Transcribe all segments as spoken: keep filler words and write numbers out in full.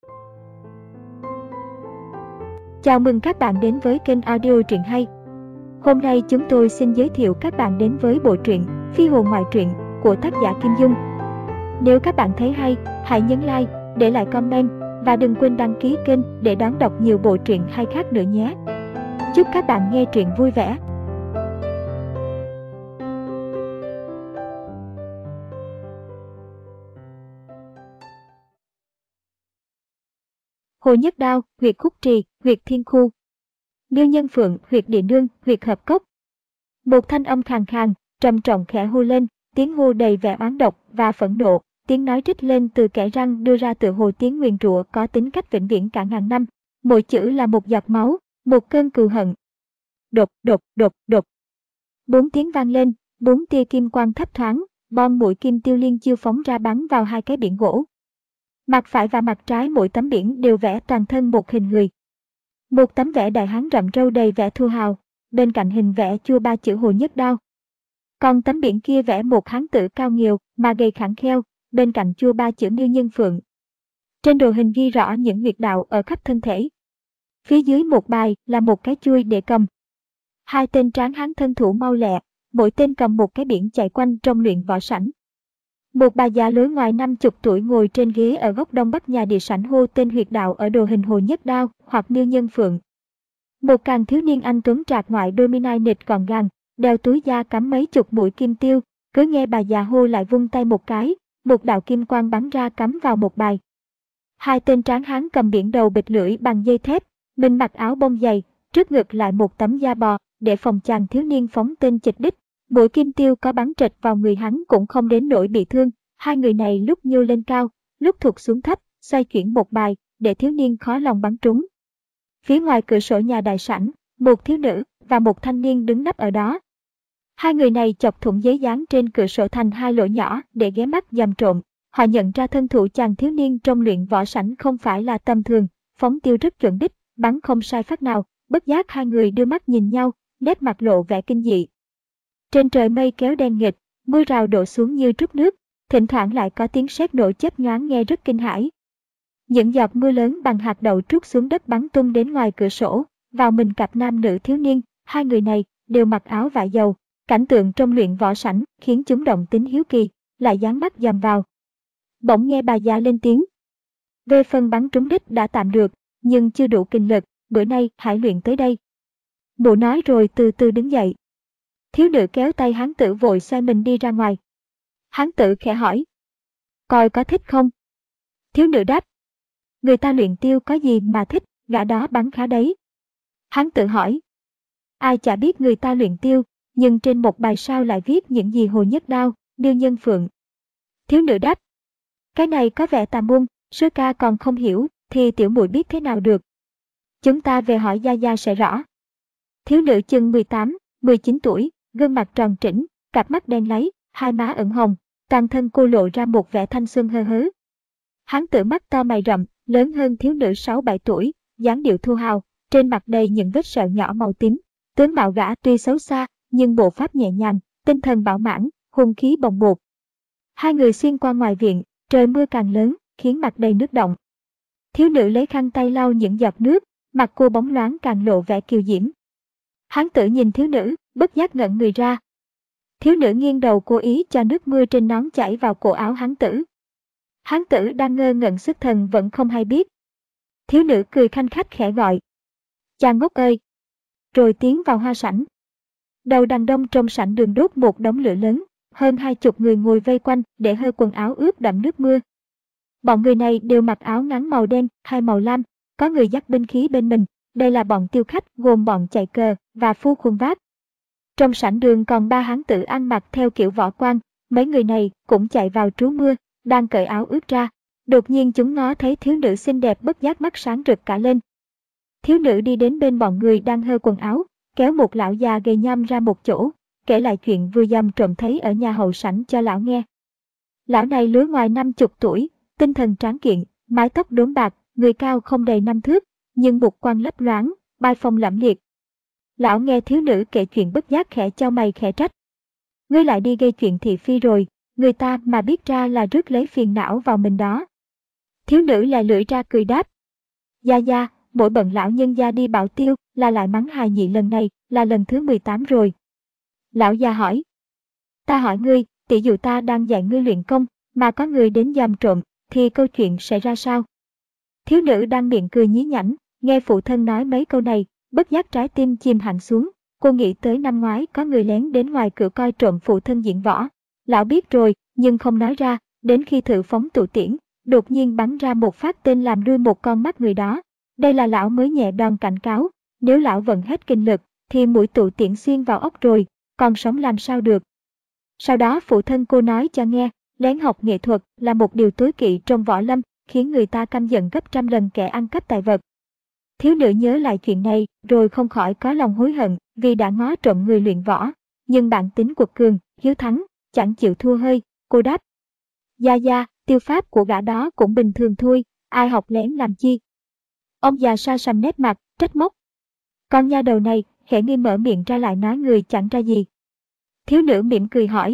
Chào mừng các bạn đến với kênh audio truyện hay. Hôm nay chúng tôi xin giới thiệu các bạn đến với bộ truyện Phi hồn ngoại truyện của tác giả Kim Dung. Nếu các bạn thấy hay, hãy nhấn like, để lại comment và đừng quên đăng ký kênh để đón đọc nhiều bộ truyện hay khác nữa nhé. Chúc các bạn nghe truyện vui vẻ. Hồ Nhất Đao, huyệt Khúc Trì, huyệt Thiên Khu. Miêu Nhân Phượng, huyệt Địa Nương, huyệt Hợp Cốc. Một thanh âm khàn khàn, trầm trọng khẽ hô lên, tiếng hô đầy vẻ oán độc và phẫn nộ, tiếng nói rít lên từ kẽ răng đưa ra tựa hồ tiếng nguyền rủa có tính cách vĩnh viễn cả ngàn năm. Mỗi chữ là một giọt máu, một cơn cừu hận. Đột, đột, đột, đột. Bốn tiếng vang lên, bốn tia kim quang thấp thoáng, bom mũi kim tiêu liên chiêu phóng ra bắn vào hai cái biển gỗ. Mặt phải và mặt trái mỗi tấm biển đều vẽ toàn thân một hình người. Một tấm vẽ đại hán rậm râu đầy vẻ thô hào, bên cạnh hình vẽ chua ba chữ Hồ Nhất Đao. Còn tấm biển kia vẽ một hán tử cao nghiều mà gầy khẳng kheo, bên cạnh chua ba chữ Miêu Nhân Phượng. Trên đồ hình ghi rõ những huyệt đạo ở khắp thân thể. Phía dưới một bài là một cái chuôi để cầm. Hai tên tráng hán thân thủ mau lẹ, mỗi tên cầm một cái biển chạy quanh trong luyện võ sảnh. Một bà già lối ngoài năm chục tuổi ngồi trên ghế ở góc đông bắc nhà địa sảnh hô tên huyệt đạo ở đồ hình Hồ Nhất Đao hoặc Miêu Nhân Phượng. Một càng thiếu niên anh tuấn trạc ngoại đôi mi nai nịt gọn gàng, đeo túi da cắm mấy chục mũi kim tiêu, cứ nghe bà già hô lại vung tay một cái, một đạo kim quang bắn ra cắm vào một bài. Hai tên tráng hán cầm biển đầu bịt lưỡi bằng dây thép, mình mặc áo bông dày, trước ngực lại một tấm da bò, để phòng chàng thiếu niên phóng tên chịch đích. Mũi kim tiêu có bắn trịch vào người hắn cũng không đến nỗi bị thương. Hai người này lúc nhô lên cao, lúc thụt xuống thấp, xoay chuyển một bài, để thiếu niên khó lòng bắn trúng. Phía ngoài cửa sổ nhà đại sảnh, một thiếu nữ và một thanh niên đứng nấp ở đó. Hai người này chọc thủng giấy dán trên cửa sổ thành hai lỗ nhỏ để ghé mắt dòm trộm. Họ nhận ra thân thủ chàng thiếu niên trong luyện võ sảnh không phải là tầm thường, phóng tiêu rất chuẩn đích, bắn không sai phát nào. Bất giác hai người đưa mắt nhìn nhau, nét mặt lộ vẻ kinh dị. Trên trời mây kéo đen nghịt, mưa rào đổ xuống như trút nước, thỉnh thoảng lại có tiếng sét nổ chớp nhoáng nghe rất kinh hãi. Những giọt mưa lớn bằng hạt đậu trút xuống đất bắn tung đến ngoài cửa sổ, vào mình cặp nam nữ thiếu niên, hai người này đều mặc áo vải dầu. Cảnh tượng trong luyện võ sảnh khiến chúng động tính hiếu kỳ, lại dán mắt dòm vào. Bỗng nghe bà già lên tiếng. Về phần bắn trúng đích đã tạm được, nhưng chưa đủ kinh lực, bữa nay hãy luyện tới đây. Mụ nói rồi từ từ đứng dậy. Thiếu nữ kéo tay hán tử vội xoay mình đi ra ngoài. Hán tử khẽ hỏi. Coi có thích không? Thiếu nữ đáp. Người ta luyện tiêu có gì mà thích, gã đó bắn khá đấy. Hán tử hỏi. Ai chả biết người ta luyện tiêu, nhưng trên một bài sao lại viết những gì Hồ Nhất Đao, Miêu Nhân Phượng. Thiếu nữ đáp. Cái này có vẻ tà môn, sư ca còn không hiểu, thì tiểu muội biết thế nào được. Chúng ta về hỏi gia gia sẽ rõ. Thiếu nữ chừng mười tám, mười chín tuổi, gương mặt tròn trĩnh, cặp mắt đen láy, hai má ửng hồng, toàn thân cô lộ ra một vẻ thanh xuân hơ hớ. Hán tử mắt to mày rậm, lớn hơn thiếu nữ sáu bảy tuổi, dáng điệu thô hào, trên mặt đầy những vết sẹo nhỏ màu tím. Tướng mạo gã tuy xấu xa, nhưng bộ pháp nhẹ nhàng, tinh thần bảo mãn, hung khí bồng bột. Hai người xuyên qua ngoài viện, trời mưa càng lớn, khiến mặt đầy nước động. Thiếu nữ lấy khăn tay lau những giọt nước, mặt cô bóng loáng càng lộ vẻ kiều diễm. Hán tử nhìn thiếu nữ, bất giác ngẩn người ra. Thiếu nữ nghiêng đầu cố ý cho nước mưa trên nón chảy vào cổ áo hán tử. Hán tử đang ngơ ngẩn xuất thần vẫn không hay biết. Thiếu nữ cười khanh khách khẽ gọi. Chàng ngốc ơi! Rồi tiến vào hoa sảnh. Đầu đàn đông trong sảnh đường đốt một đống lửa lớn, hơn hai chục người ngồi vây quanh để hơi quần áo ướt đẫm nước mưa. Bọn người này đều mặc áo ngắn màu đen hay màu lam, có người dắt binh khí bên mình. Đây là bọn tiêu khách gồm bọn chạy cờ và phu khuân vác. Trong sảnh đường còn ba hán tử ăn mặc theo kiểu võ quan, mấy người này cũng chạy vào trú mưa, đang cởi áo ướt ra. Đột nhiên chúng ngó thấy thiếu nữ xinh đẹp bất giác mắt sáng rực cả lên. Thiếu nữ đi đến bên bọn người đang hơ quần áo, kéo một lão già gầy nhăm ra một chỗ, kể lại chuyện vừa dòm trộm thấy ở nhà hậu sảnh cho lão nghe. Lão này lứa ngoài năm chục tuổi, tinh thần tráng kiện, mái tóc đốm bạc, người cao không đầy năm thước, nhưng mục quan lấp loáng, bai phong lẫm liệt. Lão nghe thiếu nữ kể chuyện bất giác khẽ chau mày khẽ trách. Ngươi lại đi gây chuyện thị phi rồi, người ta mà biết ra là rước lấy phiền não vào mình đó. Thiếu nữ lại lưỡi ra cười đáp. Gia Gia, mỗi bận lão nhân gia đi bảo tiêu là lại mắng hài nhị, lần này là lần thứ mười tám rồi. Lão già hỏi. Ta hỏi ngươi, tỷ dụ ta đang dạy ngươi luyện công, mà có người đến giam trộm, thì câu chuyện sẽ ra sao? Thiếu nữ đang miệng cười nhí nhảnh, nghe phụ thân nói mấy câu này, bất giác trái tim chìm hẳn xuống. Cô nghĩ tới năm ngoái có người lén đến ngoài cửa coi trộm phụ thân diễn võ. Lão biết rồi, nhưng không nói ra, đến khi thử phóng tụ tiễn, đột nhiên bắn ra một phát tên làm đuôi một con mắt người đó. Đây là lão mới nhẹ đòn cảnh cáo, nếu lão vận hết kinh lực, thì mũi tụ tiễn xuyên vào ốc rồi, còn sống làm sao được. Sau đó phụ thân cô nói cho nghe, lén học nghệ thuật là một điều tối kỵ trong võ lâm, khiến người ta căm giận gấp trăm lần kẻ ăn cắp tài vật. Thiếu nữ nhớ lại chuyện này, rồi không khỏi có lòng hối hận vì đã ngó trộm người luyện võ. Nhưng bản tính quật cường, hiếu thắng, chẳng chịu thua hơi, cô đáp. Gia Gia, tiêu pháp của gã đó cũng bình thường thôi, ai học lén làm chi. Ông già sa sầm nét mặt, trách móc. Con nha đầu này, hễ ngươi mở miệng ra lại nói người chẳng ra gì. Thiếu nữ mỉm cười hỏi.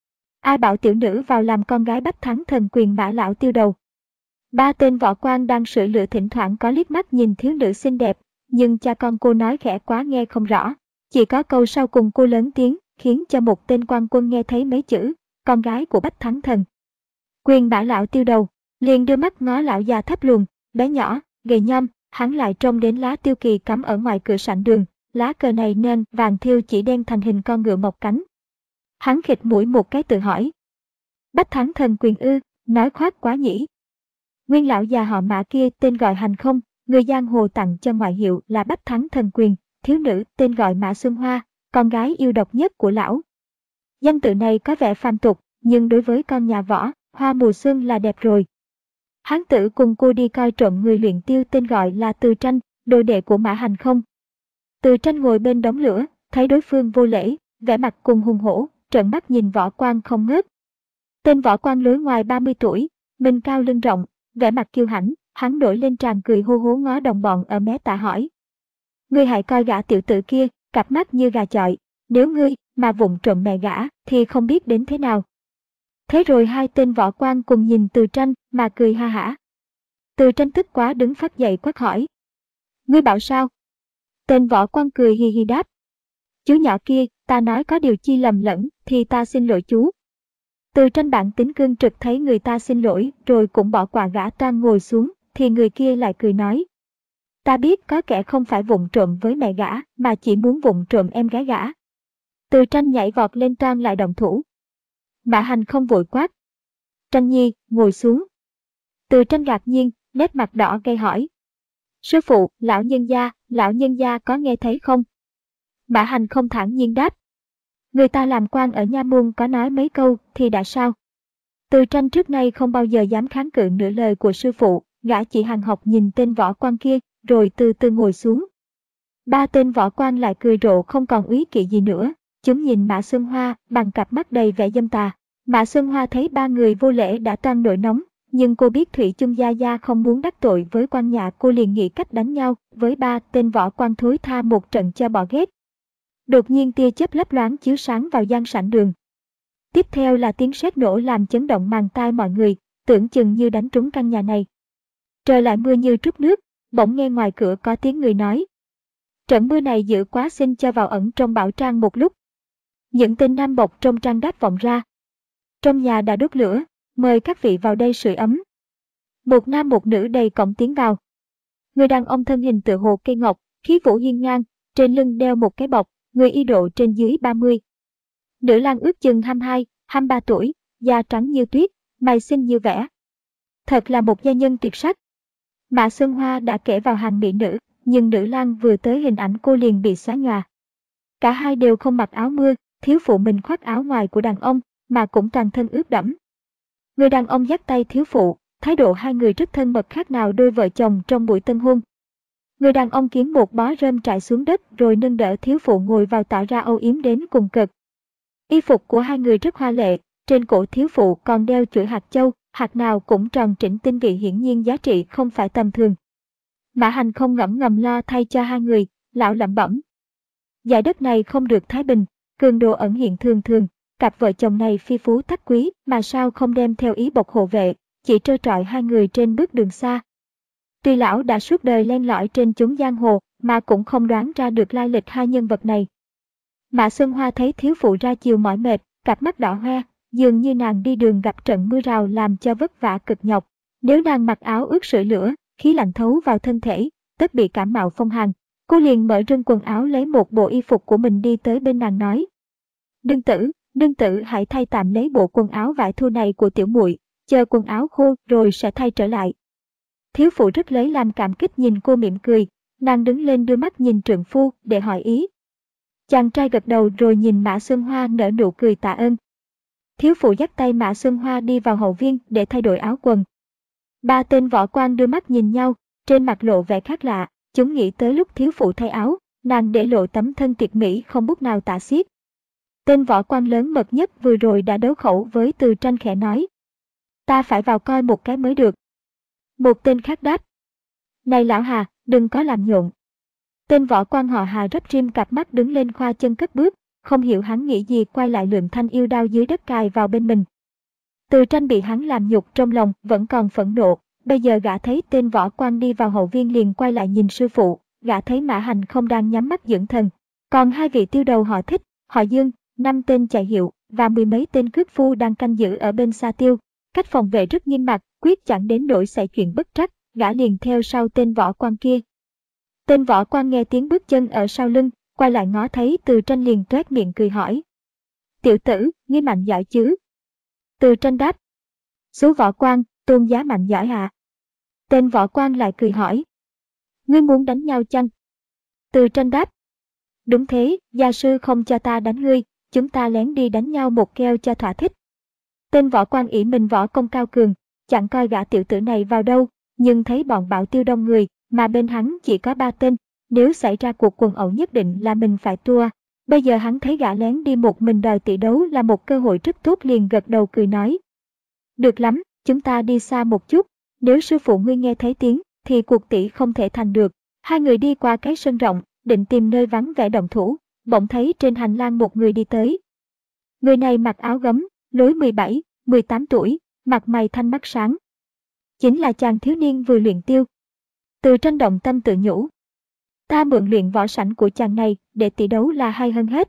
Ai bảo tiểu nữ vào làm con gái Bách Thắng Thần Quyền Mã lão Tiêu đầu. Ba tên võ quan đang sưởi lửa thỉnh thoảng có liếc mắt nhìn thiếu nữ xinh đẹp, nhưng cha con cô nói khẽ quá nghe không rõ. Chỉ có câu sau cùng cô lớn tiếng, khiến cho một tên quan quân nghe thấy mấy chữ, con gái của Bách Thắng Thần Quyền Mã lão Tiêu đầu, liền đưa mắt ngó lão già thấp lùn, bé nhỏ, gầy nhom, hắn lại trông đến lá tiêu kỳ cắm ở ngoài cửa sảnh đường, lá cờ này nên vàng thêu chỉ đen thành hình con ngựa mọc cánh. Hắn khịt mũi một cái tự hỏi. Bách Thắng Thần Quyền ư, nói khoác quá nhỉ. Nguyên lão già họ Mã kia tên gọi Hành Không, người giang hồ tặng cho ngoại hiệu là Bách Thắng Thần Quyền, thiếu nữ tên gọi Mã Xuân Hoa, con gái yêu độc nhất của lão. Danh tự này có vẻ phàm tục, nhưng đối với con nhà võ, Hoa mùa xuân là đẹp rồi. Hán tử cùng cô đi coi trộm người luyện tiêu tên gọi là Từ Tranh, đồ đệ của Mã Hành Không. Từ Tranh ngồi bên đống lửa, thấy đối phương vô lễ, vẻ mặt cùng hùng hổ, trợn mắt nhìn võ quan không ngớt. Tên võ quan lối ngoài ba mươi tuổi, mình cao lưng rộng, vẻ mặt kiêu hãnh, hắn nổi lên tràn cười hô hố ngó đồng bọn ở mé tả hỏi. Ngươi hãy coi gã tiểu tử kia, cặp mắt như gà chọi, nếu ngươi mà vụng trộm mẹ gã thì không biết đến thế nào. Thế rồi hai tên võ quan cùng nhìn Từ Tranh mà cười ha hả. Từ Tranh tức quá đứng phát dậy quát hỏi. Ngươi bảo sao? Tên võ quan cười hì hì đáp. Chú nhỏ kia, ta nói có điều chi lầm lẫn thì ta xin lỗi chú. Từ Tranh bản tính cương trực thấy người ta xin lỗi rồi cũng bỏ quả gã toan ngồi xuống, thì người kia lại cười nói. Ta biết có kẻ không phải vụng trộm với mẹ gã mà chỉ muốn vụng trộm em gái gã. Từ Tranh nhảy vọt lên toan lại động thủ. Mã Hành Không vội quát. Tranh nhi, ngồi xuống. Từ Tranh ngạc nhiên, nét mặt đỏ gây hỏi. Sư phụ, lão nhân gia, lão nhân gia có nghe thấy không? Mã Hành Không thản nhiên đáp. Người ta làm quan ở nha môn có nói mấy câu thì đã sao? Từ Tranh trước nay không bao giờ dám kháng cự nửa lời của sư phụ, gã chỉ hằng học nhìn tên võ quan kia, rồi từ từ ngồi xuống. Ba tên võ quan lại cười rộ không còn úy kỵ gì nữa, chúng nhìn Mã Xuân Hoa bằng cặp mắt đầy vẻ dâm tà. Mã Xuân Hoa thấy ba người vô lễ đã toan nổi nóng, nhưng cô biết Thủy chung Gia Gia không muốn đắc tội với quan nhà, cô liền nghĩ cách đánh nhau với ba tên võ quan thối tha một trận cho bỏ ghét. Đột nhiên tia chớp lấp loáng chiếu sáng vào gian sảnh đường. Tiếp theo là tiếng sét nổ làm chấn động màng tai mọi người, tưởng chừng như đánh trúng căn nhà này. Trời lại mưa như trút nước, bỗng nghe ngoài cửa có tiếng người nói. Trận mưa này dữ quá, xin cho vào ẩn trong bảo trang một lúc. Những tên nam bộc trong trang đáp vọng ra. Trong nhà đã đốt lửa, mời các vị vào đây sưởi ấm. Một nam một nữ đầy cổng tiến vào. Người đàn ông thân hình tựa hồ cây ngọc, khí vũ hiên ngang, trên lưng đeo một cái bọc, người y độ trên dưới ba mươi. Nữ lang ước chừng hai mươi hai, hai mươi ba tuổi, da trắng như tuyết, mày xinh như vẽ. Thật là một gia nhân tuyệt sắc. Mã Xuân Hoa đã kể vào hàng mỹ nữ, nhưng nữ lang vừa tới hình ảnh cô liền bị xóa nhòa. Cả hai đều không mặc áo mưa, thiếu phụ mình khoác áo ngoài của đàn ông, mà cũng toàn thân ướt đẫm. Người đàn ông dắt tay thiếu phụ, thái độ hai người rất thân mật, khác nào đôi vợ chồng trong buổi tân hôn. Người đàn ông kiếm một bó rơm trải xuống đất rồi nâng đỡ thiếu phụ ngồi vào, tỏ ra âu yếm đến cùng cực. Y phục của hai người rất hoa lệ, trên cổ thiếu phụ còn đeo chuỗi hạt châu, hạt nào cũng tròn trĩnh tinh vị, hiển nhiên giá trị không phải tầm thường. Mã Hành Không ngẫm ngầm lo thay cho hai người, lão lẩm bẩm. Dải đất này không được thái bình, cường đồ ẩn hiện thường thường, cặp vợ chồng này phi phú thắt quý mà sao không đem theo ý bộc hộ vệ, chỉ trơ trọi hai người trên bước đường xa. Tuy lão đã suốt đời len lỏi trên chốn giang hồ, mà cũng không đoán ra được lai lịch hai nhân vật này. Mã Xuân Hoa thấy thiếu phụ ra chiều mỏi mệt, cặp mắt đỏ hoe, dường như nàng đi đường gặp trận mưa rào làm cho vất vả cực nhọc. Nếu nàng mặc áo ướt sưởi lửa, khí lạnh thấu vào thân thể, tất bị cảm mạo phong hàn. Cô liền mở rưng quần áo lấy một bộ y phục của mình đi tới bên nàng nói: "Nương tử, nương tử hãy thay tạm lấy bộ quần áo vải thô này của tiểu muội, chờ quần áo khô rồi sẽ thay trở lại." Thiếu phụ rất lấy làm cảm kích nhìn cô mỉm cười, nàng đứng lên đưa mắt nhìn trượng phu để hỏi ý. Chàng trai gật đầu rồi nhìn Mã Xuân Hoa nở nụ cười tạ ơn. Thiếu phụ dắt tay Mã Xuân Hoa đi vào hậu viên để thay đổi áo quần. Ba tên võ quan đưa mắt nhìn nhau, trên mặt lộ vẻ khác lạ, chúng nghĩ tới lúc thiếu phụ thay áo, nàng để lộ tấm thân tuyệt mỹ không bút nào tả xiết. Tên võ quan lớn mật nhất vừa rồi đã đấu khẩu với Từ Tranh khẽ nói: "Ta phải vào coi một cái mới được." Một tên khác đáp: "Này lão Hà, đừng có làm nhộn." Tên võ quan họ Hà rấp rim cặp mắt đứng lên khoa chân cất bước, không hiểu hắn nghĩ gì quay lại lượm thanh yêu đao dưới đất cài vào bên mình. Từ Tranh bị hắn làm nhục trong lòng vẫn còn phẫn nộ, bây giờ gã thấy tên võ quan đi vào hậu viên liền quay lại nhìn sư phụ, gã thấy Mã Hành không đang nhắm mắt dưỡng thần, còn hai vị tiêu đầu họ Thích, họ Dương, năm tên chạy hiệu và mười mấy tên cướp phu đang canh giữ ở bên xa tiêu, cách phòng vệ rất nghiêm mật, quyết chẳng đến nỗi xảy chuyện bất trắc, gã liền theo sau tên võ quan kia. Tên võ quan nghe tiếng bước chân ở sau lưng, quay lại ngó thấy Từ Tranh liền toét miệng cười hỏi: "Tiểu tử, ngươi mạnh giỏi chứ?" Từ Tranh đáp: "Số võ quan, tôn giá mạnh giỏi hả?" Tên võ quan lại cười hỏi: "Ngươi muốn đánh nhau chăng?" Từ Tranh đáp: "Đúng thế, gia sư không cho ta đánh ngươi, chúng ta lén đi đánh nhau một keo cho thỏa thích." Tên võ quan ỷ mình võ công cao cường, chẳng coi gã tiểu tử này vào đâu, nhưng thấy bọn Bảo Tiêu đông người, mà bên hắn chỉ có ba tên, nếu xảy ra cuộc quần ẩu nhất định là mình phải thua. Bây giờ hắn thấy gã lén đi một mình đòi tỷ đấu là một cơ hội rất tốt, liền gật đầu cười nói: "Được lắm, chúng ta đi xa một chút, nếu sư phụ ngươi nghe thấy tiếng, thì cuộc tỷ không thể thành được." Hai người đi qua cái sân rộng, định tìm nơi vắng vẻ động thủ, bỗng thấy trên hành lang một người đi tới. Người này mặc áo gấm, lối mười bảy, mười tám tuổi, mặt mày thanh mắt sáng. Chính là chàng thiếu niên vừa luyện tiêu. Từ Tranh động tâm tự nhủ: "Ta mượn luyện võ sảnh của chàng này để tỷ đấu là hay hơn hết."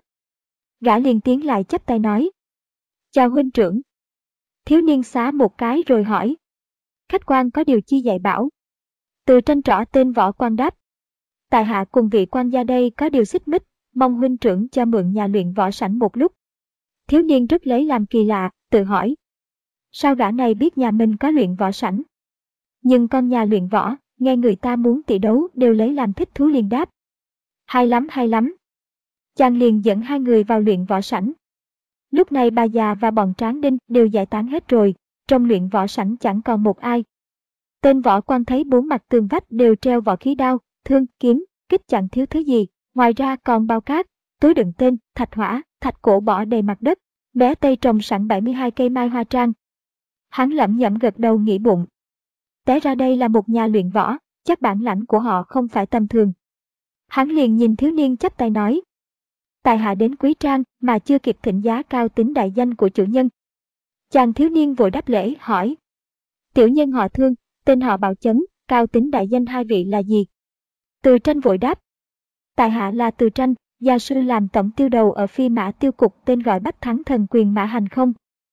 Gã liền tiến lại chắp tay nói: "Chào huynh trưởng." Thiếu niên xá một cái rồi hỏi: "Khách quan có điều chi dạy bảo?" Từ Tranh trỏ tên võ quan đáp: "Tại hạ cùng vị quan gia đây có điều xích mích, mong huynh trưởng cho mượn nhà luyện võ sảnh một lúc." Thiếu niên rất lấy làm kỳ lạ, tự hỏi: sao gã này biết nhà mình có luyện võ sảnh? Nhưng con nhà luyện võ, nghe người ta muốn tỷ đấu đều lấy làm thích thú liền đáp: "Hay lắm, hay lắm." Chàng liền dẫn hai người vào luyện võ sảnh. Lúc này bà già và bọn tráng đinh đều giải tán hết rồi, trong luyện võ sảnh chẳng còn một ai. Tên võ quan thấy bốn mặt tường vách đều treo võ khí đao, thương, kiếm, kích chẳng thiếu thứ gì, ngoài ra còn bao cát, túi đựng tên, thạch hỏa, thạch cổ bỏ đầy mặt đất, bé tây trồng sẵn bảy mươi hai cây mai hoa trang. Hắn lẩm nhẩm gật đầu nghĩ bụng: té ra đây là một nhà luyện võ, chắc bản lãnh của họ không phải tầm thường. Hắn liền nhìn thiếu niên chắp tay nói: "Tại hạ đến quý trang mà chưa kịp thỉnh giá cao tính đại danh của chủ nhân." Chàng thiếu niên vội đáp lễ hỏi: "Tiểu nhân họ Thương, tên họ Bảo Chấn, cao tính đại danh hai vị là gì?" Từ Tranh vội đáp: "Tại hạ là Từ Tranh, gia sư làm tổng tiêu đầu ở Phi Mã Tiêu Cục, tên gọi Bách Thắng Thần Quyền Mã Hành không?"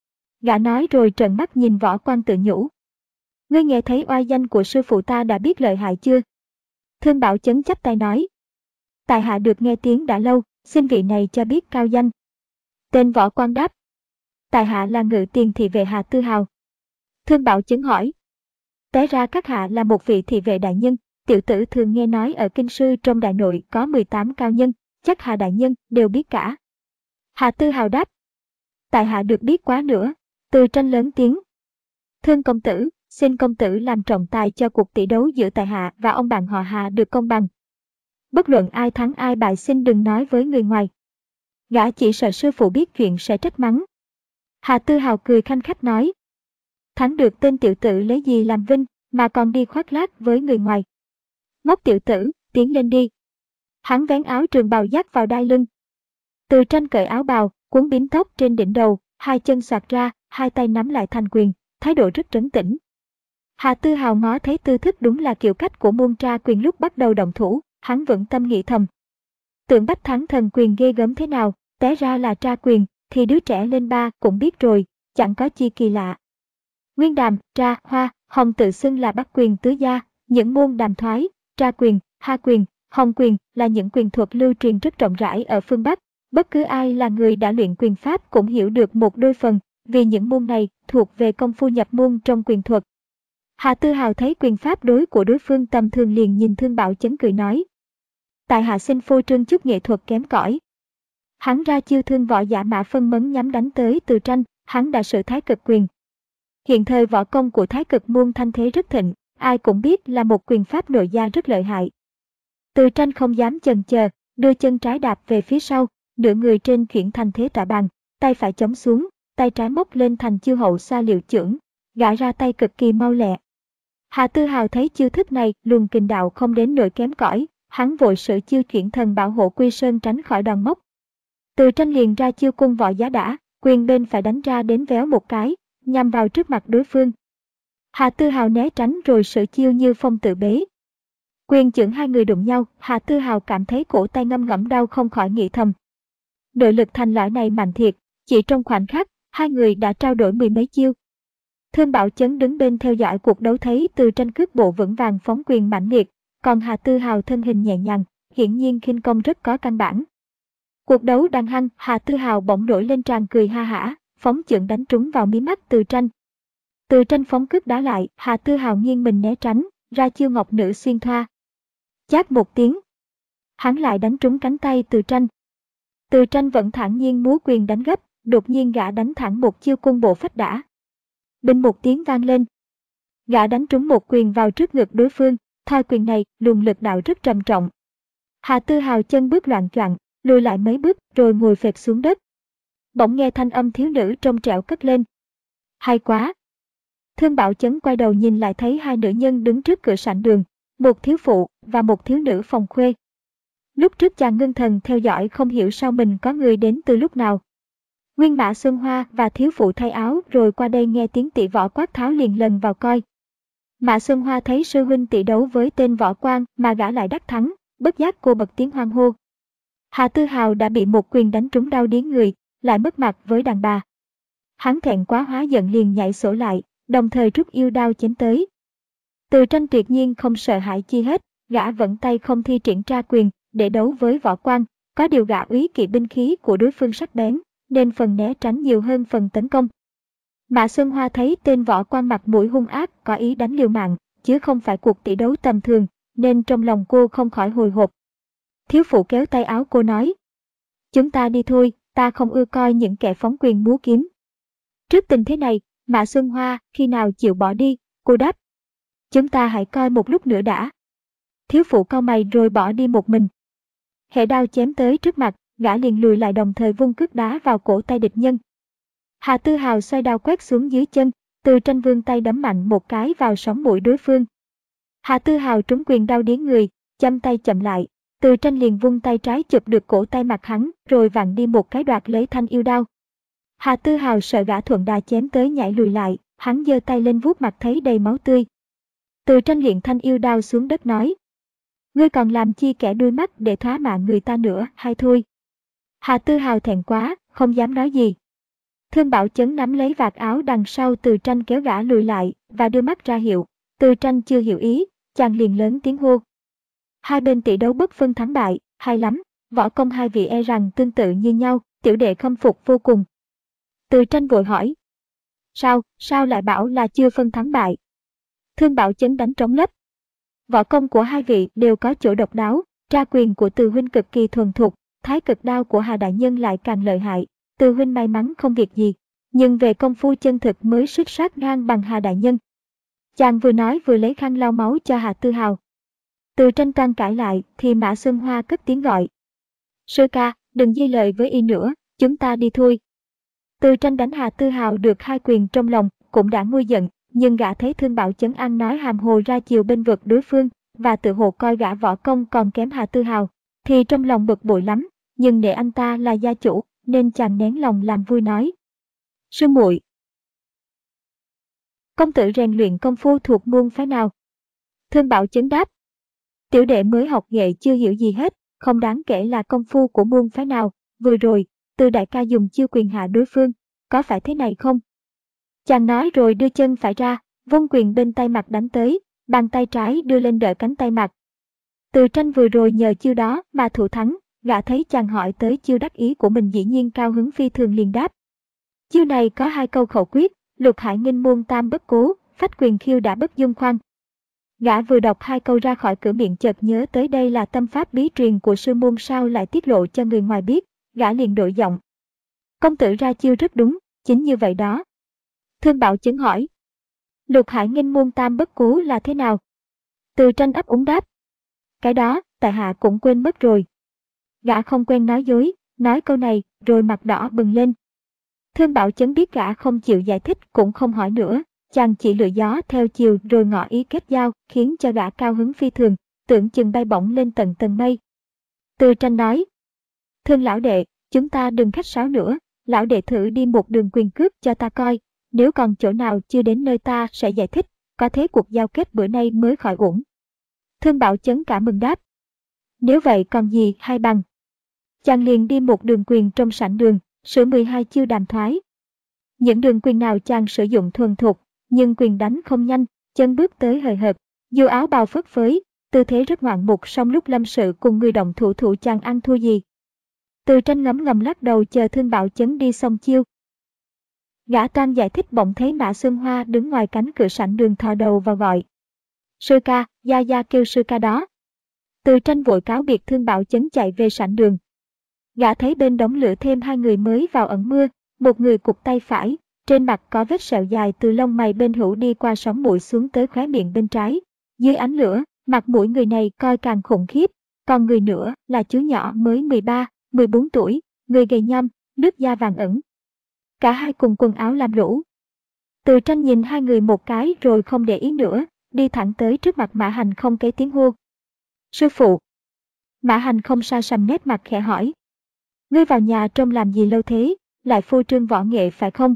Gã nói rồi trợn mắt nhìn võ quan tự nhủ: "Ngươi nghe thấy oai danh của sư phụ ta đã biết lợi hại chưa?" Thương Bảo Chấn chắp tay nói: "Tại hạ được nghe tiếng đã lâu, xin vị này cho biết cao danh." Tên võ quan đáp: "Tại hạ là Ngự Tiền thị vệ Hà Tư Hào." Thương Bảo Chấn hỏi: "Té ra các hạ là một vị thị vệ đại nhân, tiểu tử thường nghe nói ở kinh sư trong đại nội có mười tám cao nhân, chắc Hà đại nhân đều biết cả." Hà Tư Hào đáp: "Tại hạ được biết quá nữa." Từ Tranh lớn tiếng: "Thương công tử, xin công tử làm trọng tài cho cuộc tỷ đấu giữa tại hạ và ông bạn họ Hà được công bằng. Bất luận ai thắng ai bại xin đừng nói với người ngoài." Gã chỉ sợ sư phụ biết chuyện sẽ trách mắng. Hà Tư Hào cười khanh khách nói: "Thắng được tên tiểu tử lấy gì làm vinh, mà còn đi khoác lác với người ngoài. Ngốc tiểu tử, tiến lên đi." Hắn vén áo trường bào dắt vào đai lưng. Từ Tranh cởi áo bào, cuốn bím tóc trên đỉnh đầu, hai chân xoạc ra, hai tay nắm lại thành quyền, thái độ rất trấn tĩnh. Hà Tư Hào ngó thấy tư thức đúng là kiểu cách của môn tra quyền lúc bắt đầu động thủ, hắn vẫn tâm nghĩ thầm. Tưởng Bách Thắng thần quyền ghê gớm thế nào, té ra là tra quyền, thì đứa trẻ lên ba cũng biết rồi, chẳng có chi kỳ lạ. Nguyên đàm, tra, hoa, hồng tự xưng là bắt quyền tứ gia, những môn đàm thoái, tra quyền, ha quyền, hồng quyền là những quyền thuật lưu truyền rất rộng rãi ở phương Bắc. Bất cứ ai là người đã luyện quyền pháp cũng hiểu được một đôi phần, vì những môn này thuộc về công phu nhập môn trong quyền thuật. Hà Tư Hào thấy quyền pháp đối của đối phương tầm thường liền nhìn Thương Bảo Chấn cười nói. Tại hạ xin phô trương chút nghệ thuật kém cỏi. Hắn ra chiêu thương võ giả Mã Phân Mấn nhắm đánh tới Từ Tranh, hắn đã sử Thái Cực quyền. Hiện thời võ công của Thái Cực môn thanh thế rất thịnh, ai cũng biết là một quyền pháp nội gia rất lợi hại. Từ Tranh không dám chần chờ, đưa chân trái đạp về phía sau, nửa người trên chuyển thành thế tọa bàn, tay phải chống xuống, tay trái móc lên thành chiêu hậu xoa liệu chưởng, gã ra tay cực kỳ mau lẹ. Hà Tư Hào thấy chiêu thức này luồng kình đạo không đến nỗi kém cỏi, hắn vội sử chiêu chuyển thần bảo hộ quy sơn tránh khỏi đòn móc. Từ Tranh liền ra chiêu cung võ giá đả, quyền bên phải đánh ra đến véo một cái, nhằm vào trước mặt đối phương. Hà Tư Hào né tránh rồi sử chiêu như phong tự bế. Quyền chưởng hai người đụng nhau, Hà Tư Hào cảm thấy cổ tay ngâm ngẫm đau không khỏi nghĩ thầm. Nội lực thành lõi này mạnh thiệt, chỉ trong khoảnh khắc, hai người đã trao đổi mười mấy chiêu. Thương Bảo Chấn đứng bên theo dõi cuộc đấu thấy Từ Tranh cước bộ vững vàng phóng quyền mãnh liệt, còn Hà Tư Hào thân hình nhẹ nhàng, hiển nhiên khinh công rất có căn bản. Cuộc đấu đang hăng, Hà Tư Hào bỗng nổi lên tràn cười ha hả, phóng chưởng đánh trúng vào mí mắt Từ Tranh. Từ Tranh phóng cước đá lại, Hà Tư Hào nghiêng mình né tránh, ra chiêu ngọc nữ xuyên thoa. Chát một tiếng, hắn lại đánh trúng cánh tay Từ Tranh. Từ Tranh vẫn thản nhiên múa quyền đánh gấp, đột nhiên gã đánh thẳng một chiêu cung bộ phách đả. Binh một tiếng vang lên. Gã đánh trúng một quyền vào trước ngực đối phương, thoi quyền này luồng lực đạo rất trầm trọng. Hà Tư Hào chân bước loạn choạng, lùi lại mấy bước rồi ngồi phệt xuống đất. Bỗng nghe thanh âm thiếu nữ trong trẻo cất lên. Hay quá! Thương Bảo Chấn quay đầu nhìn lại thấy hai nữ nhân đứng trước cửa sảnh đường, một thiếu phụ và một thiếu nữ phòng khuê. Lúc trước chàng ngưng thần theo dõi không hiểu sao mình có người đến từ lúc nào. Nguyên Mã Xuân Hoa và thiếu phụ thay áo rồi qua đây nghe tiếng tỷ võ quát tháo liền lần vào coi. Mã Xuân Hoa thấy sư huynh tỷ đấu với tên võ quan mà gã lại đắc thắng, bất giác cô bật tiếng hoan hô. Hà Tư Hào đã bị một quyền đánh trúng đau điếng người, lại mất mặt với đàn bà. Hắn thẹn quá hóa giận liền nhảy sổ lại, đồng thời rút yêu đao chém tới. Từ Tranh tuyệt nhiên không sợ hãi chi hết, gã vẫn tay không thi triển tra quyền để đấu với võ quan, có điều gã úy kỵ binh khí của đối phương sắc bén, nên phần né tránh nhiều hơn phần tấn công. Mã Xuân Hoa thấy tên võ quan mặt mũi hung ác có ý đánh liều mạng, chứ không phải cuộc tỷ đấu tầm thường, nên trong lòng cô không khỏi hồi hộp. Thiếu phụ kéo tay áo cô nói. Chúng ta đi thôi, ta không ưa coi những kẻ phóng quyền múa kiếm. Trước tình thế này, Mã Xuân Hoa khi nào chịu bỏ đi, cô đáp. Chúng ta hãy coi một lúc nữa đã. Thiếu phụ cau mày rồi bỏ đi một mình. Hệ đao chém tới trước mặt, gã liền lùi lại đồng thời vung cước đá vào cổ tay địch nhân. Hà Tư Hào xoay đao quét xuống dưới chân, Từ Tranh vươn tay đấm mạnh một cái vào sống mũi đối phương. Hà Tư Hào trúng quyền đau điếng người, chăm tay chậm lại, Từ Tranh liền vung tay trái chụp được cổ tay mặt hắn rồi vặn đi một cái đoạt lấy thanh yêu đao. Hà Tư Hào sợ gã thuận đà chém tới nhảy lùi lại, hắn giơ tay lên vuốt mặt thấy đầy máu tươi. Từ Tranh liền thanh yêu đao xuống đất nói. Ngươi còn làm chi kẻ đuôi mắt để thóa mạng người ta nữa hay thôi? Hà Tư Hào thẹn quá, không dám nói gì. Thương Bảo Chấn nắm lấy vạt áo đằng sau Từ Tranh kéo gã lùi lại và đưa mắt ra hiệu. Từ Tranh chưa hiểu ý, chàng liền lớn tiếng hô. Hai bên tỷ đấu bất phân thắng bại, hay lắm, võ công hai vị e rằng tương tự như nhau, tiểu đệ khâm phục vô cùng. Từ Tranh vội hỏi. Sao, sao lại bảo là chưa phân thắng bại? Thương Bảo Chấn đánh trống lấp. Võ công của hai vị đều có chỗ độc đáo, tra quyền của Từ huynh cực kỳ thuần thục, thái cực đao của Hà đại nhân lại càng lợi hại. Từ huynh may mắn không việc gì, nhưng về công phu chân thực mới xuất sắc ngang bằng Hà đại nhân. Chàng vừa nói vừa lấy khăn lau máu cho Hà Tư Hào. Từ Tranh toan cãi lại thì Mã Xuân Hoa cất tiếng gọi. Sư ca, đừng dây lời với y nữa, chúng ta đi thôi. Từ Tranh đánh Hà Tư Hào được hai quyền trong lòng, cũng đã nguôi giận, nhưng gã thấy Thương Bảo Chấn ăn nói hàm hồ ra chiều bên vực đối phương, và tự hồ coi gã võ công còn kém Hà Tư Hào, thì trong lòng bực bội lắm, nhưng để anh ta là gia chủ, nên chàng nén lòng làm vui nói. Sư muội, Công tử rèn luyện công phu thuộc môn phái nào? Thương Bảo Chấn đáp. Tiểu đệ mới học nghệ chưa hiểu gì hết, không đáng kể là công phu của môn phái nào, vừa rồi, Từ đại ca dùng chiêu quyền hạ đối phương, có phải thế này không? Chàng nói rồi đưa chân phải ra, vung quyền bên tay mặt đánh tới, bàn tay trái đưa lên đỡ cánh tay mặt. Từ Tranh vừa rồi nhờ chiêu đó mà thủ thắng, gã thấy chàng hỏi tới chiêu đắc ý của mình dĩ nhiên cao hứng phi thường liền đáp. Chiêu này có hai câu khẩu quyết, lục hải nghinh môn tam bất cố, phách quyền khiêu đã bất dung khoan. Gã vừa đọc hai câu ra khỏi cửa miệng chợt nhớ tới đây là tâm pháp bí truyền của sư môn, sao lại tiết lộ cho người ngoài biết, gã liền đổi giọng. Công tử ra chiêu rất đúng, chính như vậy đó. Thương Bảo Chấn hỏi. Lục hải nghinh môn tam bất cố là thế nào? Từ Tranh ấp úng đáp. Cái đó, tại hạ cũng quên mất rồi. Gã không quen nói dối, nói câu này, rồi mặt đỏ bừng lên. Thương Bảo Chấn biết gã không chịu giải thích cũng không hỏi nữa, chàng chỉ lựa gió theo chiều rồi ngỏ ý kết giao, khiến cho gã cao hứng phi thường, tưởng chừng bay bổng lên tận tầng mây. Từ Tranh nói. Thương lão đệ, chúng ta đừng khách sáo nữa, lão đệ thử đi một đường quyền cước cho ta coi, nếu còn chỗ nào chưa đến nơi ta sẽ giải thích, có thế cuộc giao kết bữa nay mới khỏi uổng. Thương Bảo Chấn cả mừng đáp. Nếu vậy còn gì hay bằng. Chàng liền đi một đường quyền trong sảnh đường, sử mười hai chiêu đàm thoái. Những đường quyền nào chàng sử dụng thuần thục, nhưng quyền đánh không nhanh, chân bước tới hời hợt, dù áo bào phất phới, tư thế rất ngoạn mục, song lúc lâm sự cùng người động thủ thủ chàng ăn thua gì. Từ Tranh ngấm ngầm lắc đầu chờ Thương Bảo Chấn đi xong chiêu. Gã toan giải thích bỗng thấy Mã Xuân Hoa đứng ngoài cánh cửa sảnh đường thò đầu vào gọi. Sư ca, gia gia kêu sư ca đó. Từ Tranh vội cáo biệt Thương Bảo Chấn chạy về sảnh đường. Gã thấy bên đống lửa thêm hai người mới vào ẩn mưa, một người cụp tay phải, trên mặt có vết sẹo dài từ lông mày bên hữu đi qua sống mũi xuống tới khóe miệng bên trái. Dưới ánh lửa, mặt mũi người này coi càng khủng khiếp, còn người nữa là chú nhỏ mới mười ba, mười bốn tuổi, người gầy nhom, nước da vàng ẩn. Cả hai cùng quần áo lam lũ. Từ Tranh nhìn hai người một cái rồi không để ý nữa, đi thẳng tới trước mặt Mã Hành Không cái tiếng hô. Sư phụ. Mã Hành Không sa sầm nét mặt khẽ hỏi. Ngươi vào nhà trông làm gì lâu thế, lại phô trương võ nghệ phải không?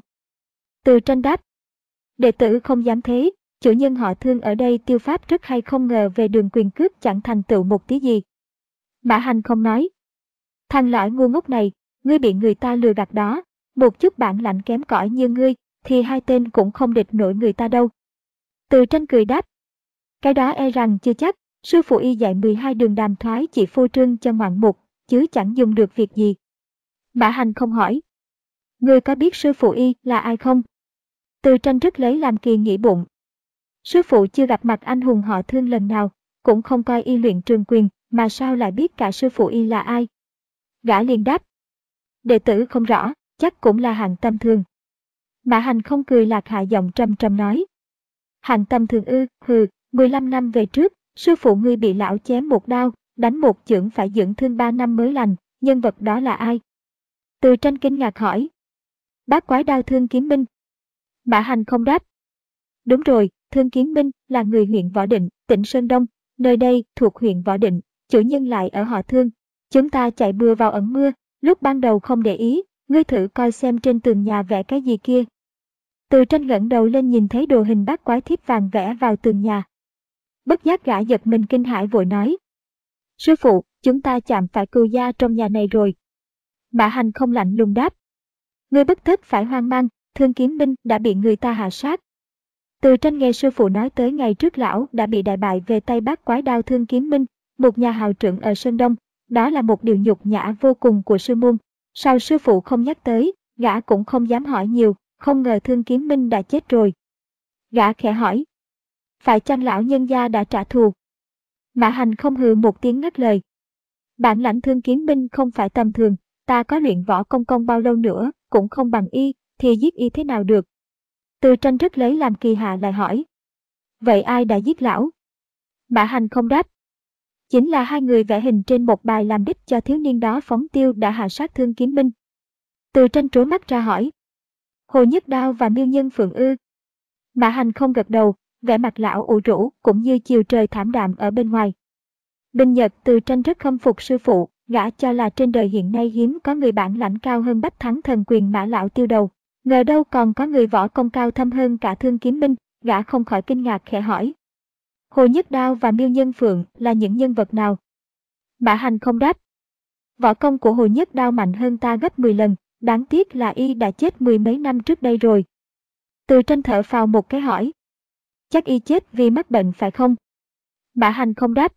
Từ Tranh đáp. Đệ tử không dám thế, chủ nhân họ Thương ở đây tiêu pháp rất hay, không ngờ về đường quyền cước chẳng thành tựu một tí gì. Mã Hành Không nói. Thằng lõi ngu ngốc này, ngươi bị người ta lừa gạt đó, một chút bản lãnh kém cỏi như ngươi, thì hai tên cũng không địch nổi người ta đâu. Từ Tranh cười đáp. Cái đó e rằng chưa chắc, sư phụ y dạy mười hai đường đàm thoái chỉ phô trương cho ngoạn mục, chứ chẳng dùng được việc gì. Mã Hành Không hỏi. Ngươi có biết sư phụ y là ai không? Từ Tranh rất lấy làm kỳ nghĩ bụng. Sư phụ chưa gặp mặt anh hùng họ Thương lần nào, cũng không coi y luyện trường quyền, mà sao lại biết cả sư phụ y là ai? Gã liền đáp. Đệ tử không rõ, chắc cũng là hạng tầm thường. Mã Hành Không cười lạc hạ giọng trầm trầm nói. Hạng tầm thường ư, hừ, mười lăm năm về trước, sư phụ ngươi bị lão chém một đao, đánh một chưởng phải dưỡng thương ba năm mới lành, nhân vật đó là ai? Từ Tranh kinh ngạc hỏi. Bát quái đao Thương Kiếm Minh. Mã Hành Không đáp. Đúng rồi, Thương Kiếm Minh là người huyện Võ Định, tỉnh Sơn Đông, nơi đây thuộc huyện Võ Định, chủ nhân lại ở họ Thương. Chúng ta chạy bừa vào ẩn mưa, lúc ban đầu không để ý, ngươi thử coi xem trên tường nhà vẽ cái gì kia. Từ Tranh ngẩng đầu lên nhìn thấy đồ hình bát quái thiếp vàng vẽ vào tường nhà. Bất giác gã giật mình kinh hãi vội nói. Sư phụ, chúng ta chạm phải cừu gia trong nhà này rồi. Mã Hành Không lạnh lùng đáp. Ngươi bất tất phải hoang mang, Thương Kiếm Minh đã bị người ta hạ sát. Từ Tranh nghe sư phụ nói tới ngày trước lão đã bị đại bại về tay bát quái đao Thương Kiếm Minh, một nhà hào trưởng ở Sơn Đông, đó là một điều nhục nhã vô cùng của sư môn. Sao sư phụ không nhắc tới, gã cũng không dám hỏi nhiều, không ngờ Thương Kiếm Minh đã chết rồi. Gã khẽ hỏi. Phải chăng lão nhân gia đã trả thù? Mã Hành Không hừ một tiếng ngắt lời. Bản lãnh Thương Kiếm Minh không phải tầm thường, ta có luyện võ công công bao lâu nữa, cũng không bằng y, thì giết y thế nào được? Từ Tranh rất lấy làm kỳ hạ lại hỏi. Vậy ai đã giết lão? Mã Hành Không đáp. Chính là hai người vẽ hình trên một bài làm đích cho thiếu niên đó phóng tiêu đã hạ sát Thương Kiếm Minh. Từ Tranh trố mắt ra hỏi. Hồ Nhất Đao và Miêu Nhân Phượng ư? Mã Hành Không gật đầu, vẻ mặt lão ủ rũ cũng như chiều trời thảm đạm ở bên ngoài. Bình Nhật Từ Tranh rất khâm phục sư phụ, gã cho là trên đời hiện nay hiếm có người bản lãnh cao hơn Bách Thắng Thần Quyền Mã lão tiêu đầu. Ngờ đâu còn có người võ công cao thâm hơn cả Thương Kiếm Minh, gã không khỏi kinh ngạc khẽ hỏi. Hồ Nhất Đao và Miêu Nhân Phượng là những nhân vật nào? Mã Hành không đáp. Võ công của Hồ Nhất Đao mạnh hơn ta gấp mười lần, đáng tiếc là y đã chết mười mấy năm trước đây rồi. Từ Tranh thở phào một cái hỏi. Chắc y chết vì mắc bệnh phải không? Mã Hành không đáp.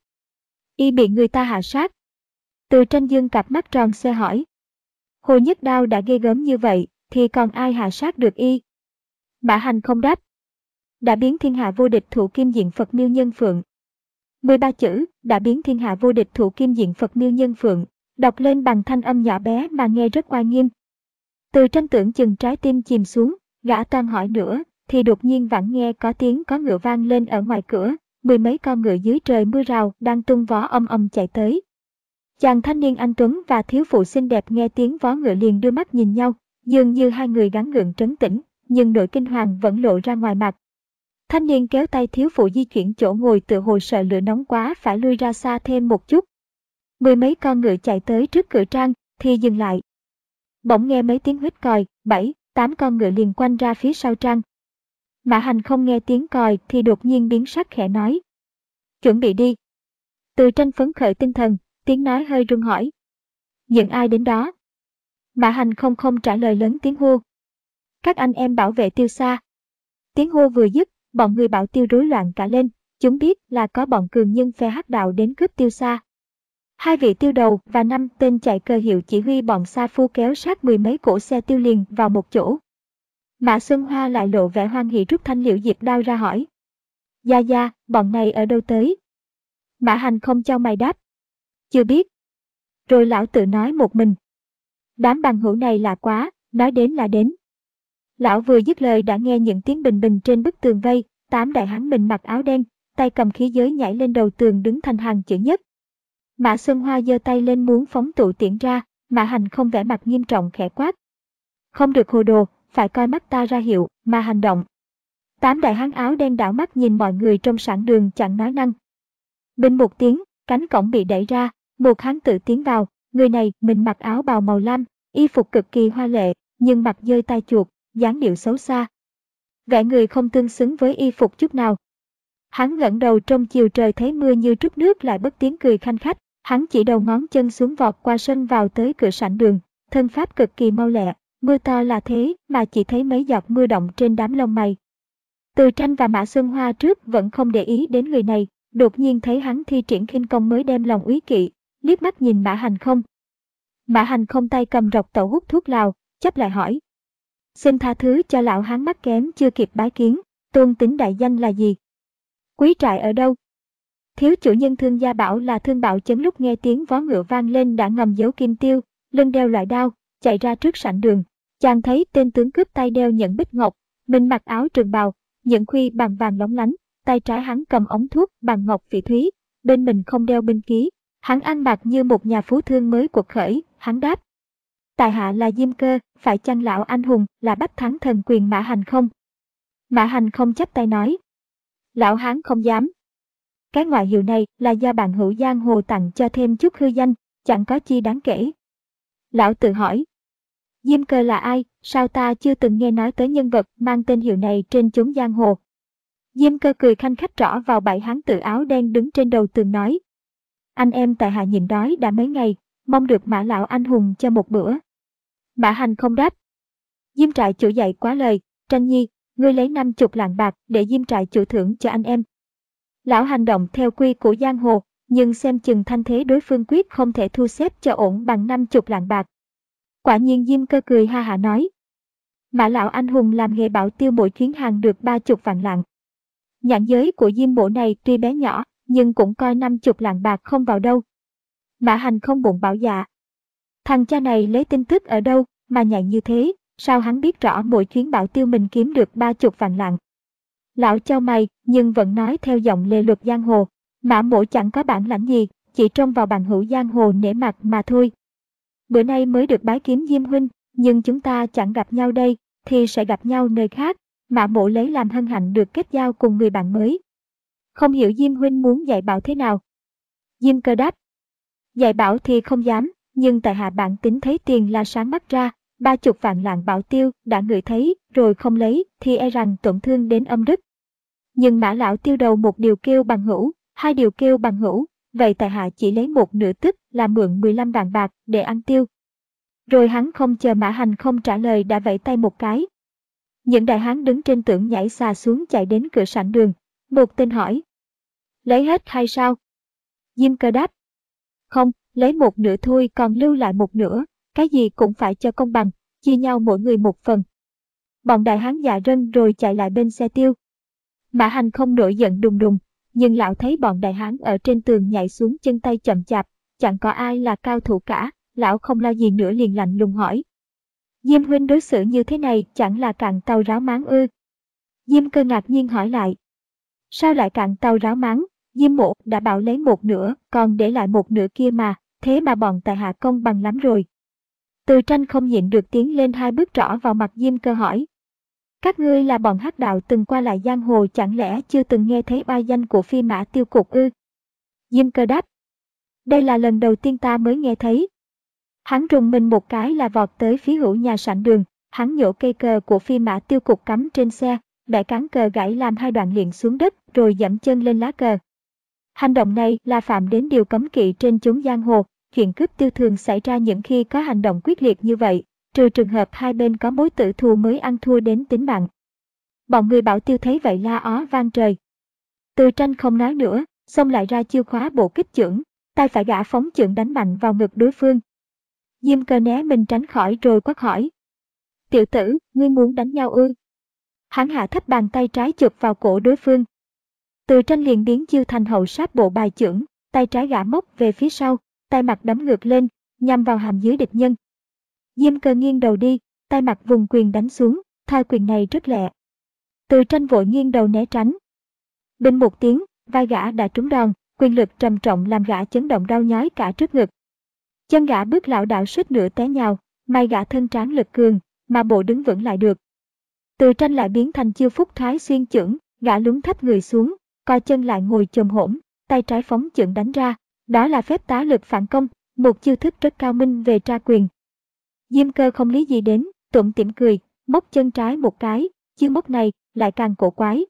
Y bị người ta hạ sát. Từ Tranh dương cặp mắt tròn xoe hỏi. Hồ Nhất Đao đã ghê gớm như vậy, thì còn ai hạ sát được y? Mã Hành không đáp. Đã biến thiên hạ vô địch thủ kim diện Phật Miêu Nhân Phượng. mười ba chữ, đã biến thiên hạ vô địch thủ kim diện Phật Miêu Nhân Phượng, đọc lên bằng thanh âm nhỏ bé mà nghe rất oai nghiêm. Từ Tranh tưởng chừng trái tim chìm xuống, gã toan hỏi nữa, thì đột nhiên vẳng nghe có tiếng có ngựa vang lên ở ngoài cửa, mười mấy con ngựa dưới trời mưa rào đang tung vó ầm ầm chạy tới. Chàng thanh niên anh tuấn và thiếu phụ xinh đẹp nghe tiếng vó ngựa liền đưa mắt nhìn nhau, dường như hai người gắng gượng trấn tĩnh, nhưng nỗi kinh hoàng vẫn lộ ra ngoài mặt. Thanh niên kéo tay thiếu phụ di chuyển chỗ ngồi tựa hồ sợ lửa nóng quá phải lui ra xa thêm một chút. Mười mấy con ngựa chạy tới trước cửa trang, thì dừng lại. Bỗng nghe mấy tiếng huýt còi, bảy, tám con ngựa liền quanh ra phía sau trang. Mã Hành không nghe tiếng còi thì đột nhiên biến sắc khẽ nói. Chuẩn bị đi. Từ Tranh phấn khởi tinh thần, tiếng nói hơi run hỏi. Những ai đến đó? Mã Hành không không trả lời lớn tiếng hô. Các anh em bảo vệ Tiêu Xa. Tiếng hô vừa dứt, bọn người Bảo Tiêu rối loạn cả lên, chúng biết là có bọn cường nhân phe Hắc Đạo đến cướp Tiêu Xa. Hai vị tiêu đầu và năm tên chạy cờ hiệu chỉ huy bọn sa phu kéo sát mười mấy cỗ xe tiêu liền vào một chỗ. Mã Xuân Hoa lại lộ vẻ hoan hỉ rút thanh liễu diệp đao ra hỏi. Gia Gia, bọn này ở đâu tới? Mã Hành không cho mày đáp. Chưa biết. Rồi lão tự nói một mình. Đám bằng hữu này lạ quá, nói đến là đến. Lão vừa dứt lời đã nghe những tiếng bình bình trên bức tường vây, tám đại hán mình mặc áo đen, tay cầm khí giới nhảy lên đầu tường đứng thành hàng chữ nhất. Mã Xuân Hoa giơ tay lên muốn phóng tụ tiễn ra, Mã Hành không vẻ mặt nghiêm trọng khẽ quát. Không được hồ đồ, phải coi mắt ta ra hiệu, mà hành động. Tám đại hán áo đen đảo mắt nhìn mọi người trong sảng đường chẳng nói năng. Bình một tiếng, cánh cổng bị đẩy ra, một hán tự tiến vào, người này mình mặc áo bào màu lam, y phục cực kỳ hoa lệ, nhưng mặt dơi tai chuột, dáng điệu xấu xa. Vẻ người không tương xứng với y phục chút nào. Hắn ngẩng đầu trong chiều trời thấy mưa như trút nước lại bất tiếng cười khanh khách, hắn chỉ đầu ngón chân xuống vọt qua sân vào tới cửa sảnh đường, thân pháp cực kỳ mau lẹ, mưa to là thế mà chỉ thấy mấy giọt mưa động trên đám lông mày. Từ Tranh và Mã Xuân Hoa trước vẫn không để ý đến người này, đột nhiên thấy hắn thi triển khinh công mới đem lòng úy kỵ, liếc mắt nhìn Mã Hành không. Mã Hành không tay cầm rọc tẩu hút thuốc lào, chấp lại hỏi. Xin tha thứ cho lão hán mắt kém chưa kịp bái kiến, tôn tính đại danh là gì? Quý trại ở đâu? Thiếu chủ nhân Thương Gia Bảo là Thương Bảo Chấn lúc nghe tiếng vó ngựa vang lên đã ngầm giấu kim tiêu, lưng đeo loại đao, chạy ra trước sảnh đường. Chàng thấy tên tướng cướp tay đeo nhẫn bích ngọc, mình mặc áo trường bào, những khuy bằng vàng lóng lánh, tay trái hắn cầm ống thuốc bằng ngọc phỉ thúy, bên mình không đeo binh khí. Hắn ăn mặc như một nhà phú thương mới cuộc khởi, hắn đáp. Tại hạ là Diêm Cơ, phải chăng lão anh hùng là Bách Thắng Thần Quyền Mã Hành không? Mã Hành không chắp tay nói. Lão hán không dám. Cái ngoại hiệu này là do bạn hữu giang hồ tặng cho thêm chút hư danh, chẳng có chi đáng kể. Lão tự hỏi. Diêm Cơ là ai, sao ta chưa từng nghe nói tới nhân vật mang tên hiệu này trên chốn giang hồ? Diêm Cơ cười khanh khách trỏ vào bảy hán tự áo đen đứng trên đầu tường nói. Anh em tại hạ nhịn đói đã mấy ngày, mong được Mã lão anh hùng cho một bữa. Mã Hành không đáp. Diêm trại chủ dạy quá lời, Tranh Nhi, ngươi lấy năm chục lạng bạc để Diêm trại chủ thưởng cho anh em. Lão hành động theo quy của giang hồ, nhưng xem chừng thanh thế đối phương quyết không thể thu xếp cho ổn bằng năm chục lạng bạc. Quả nhiên Diêm Cơ cười ha hả nói. Mã lão anh hùng làm nghề bảo tiêu mỗi chuyến hàng được ba chục vạn lạng. Nhãn giới của Diêm bộ này tuy bé nhỏ, nhưng cũng coi năm chục lạng bạc không vào đâu. Mã Hành không bụng bảo dạ. Thằng cha này lấy tin tức ở đâu mà nhạy như thế, sao hắn biết rõ mỗi chuyến bảo tiêu mình kiếm được ba chục vạn lạng. Lão chau mày nhưng vẫn nói theo giọng lề luật giang hồ. Mã mỗ chẳng có bản lãnh gì, chỉ trông vào bạn hữu giang hồ nể mặt mà thôi. Bữa nay mới được bái kiến Diêm huynh, nhưng chúng ta chẳng gặp nhau đây, thì sẽ gặp nhau nơi khác. Mã mỗ lấy làm hân hạnh được kết giao cùng người bạn mới. Không hiểu Diêm huynh muốn dạy bảo thế nào? Diêm Cơ đáp. Dạy bảo thì không dám, nhưng tại hạ bản tính thấy tiền là sáng mắt ra, ba chục vạn lạng bảo tiêu đã ngửi thấy rồi không lấy thì e rằng tổn thương đến âm đức. Nhưng Mã lão tiêu đầu một điều kêu bằng hữu, hai điều kêu bằng hữu, vậy tại hạ chỉ lấy một nửa tức là mượn mười lăm vạn bạc để ăn tiêu. Rồi hắn không chờ Mã Hành không trả lời đã vẫy tay một cái. Những đại hán đứng trên tường nhảy xà xuống chạy đến cửa sảnh đường. Một tên hỏi: lấy hết hay sao? Diêm Cơ đáp: không, lấy một nửa thôi, còn lưu lại một nửa, cái gì cũng phải cho công bằng, chia nhau mỗi người một phần. Bọn đại hán dạ rân rồi chạy lại bên xe tiêu. Mã Hành không nổi giận đùng đùng, nhưng lão thấy bọn đại hán ở trên tường nhảy xuống chân tay chậm chạp, chẳng có ai là cao thủ cả, lão không lo gì nữa liền lạnh lùng hỏi: Diêm huynh đối xử như thế này chẳng là cạn tàu ráo máng ư? Diêm Cơ ngạc nhiên hỏi lại: sao lại cạn tàu ráo máng? Diêm mộ đã bảo lấy một nửa, còn để lại một nửa kia mà, thế mà bọn tại hạ công bằng lắm rồi. Từ Tranh không nhịn được tiến lên hai bước trỏ vào mặt Diêm Cơ hỏi: các ngươi là bọn hắc đạo từng qua lại giang hồ, chẳng lẽ chưa từng nghe thấy oai danh của Phi Mã Tiêu Cục ư? Diêm Cơ đáp: đây là lần đầu tiên ta mới nghe thấy. Hắn rùng mình một cái là vọt tới phía hữu nhà sảnh đường, hắn nhổ cây cờ của Phi Mã Tiêu Cục cắm trên xe, bẻ cán cờ gãy làm hai đoạn liền xuống đất rồi dẫm chân lên lá cờ. Hành động này là phạm đến điều cấm kỵ trên chốn giang hồ, chuyện cướp tiêu thường xảy ra những khi có hành động quyết liệt như vậy, trừ trường hợp hai bên có mối tử thù mới ăn thua đến tính mạng. Bọn người bảo tiêu thấy vậy la ó vang trời. Từ Tranh không nói nữa, xông lại ra chiêu khóa bộ kích chưởng, tay phải gã phóng chưởng đánh mạnh vào ngực đối phương. Diêm Cơ né mình tránh khỏi rồi quát hỏi: tiểu tử, ngươi muốn đánh nhau ư? Hắn hạ thấp bàn tay trái chụp vào cổ đối phương. Từ Tranh liền biến chiêu thành hậu sát bộ bài chưởng, tay trái gã móc về phía sau, tay mặt đấm ngược lên, nhằm vào hàm dưới địch nhân. Diêm Cơ nghiêng đầu đi, tay mặt vùng quyền đánh xuống, thoi quyền này rất lẹ. Từ Tranh vội nghiêng đầu né tránh. Binh một tiếng, vai gã đã trúng đòn, quyền lực trầm trọng làm gã chấn động đau nhói cả trước ngực. Chân gã bước lảo đảo suýt nữa té nhào, may gã thân tráng lực cường, mà bộ đứng vững lại được. Từ Tranh lại biến thành chiêu phúc thoái xuyên chưởng, gã lún thấp người xuống, co chân lại ngồi chồm hổm, tay trái phóng chưởng đánh ra, đó là phép tá lực phản công, một chiêu thức rất cao minh về tra quyền. Diêm Cơ không lý gì đến, tủm tỉm cười, móc chân trái một cái, chiêu móc này lại càng cổ quái.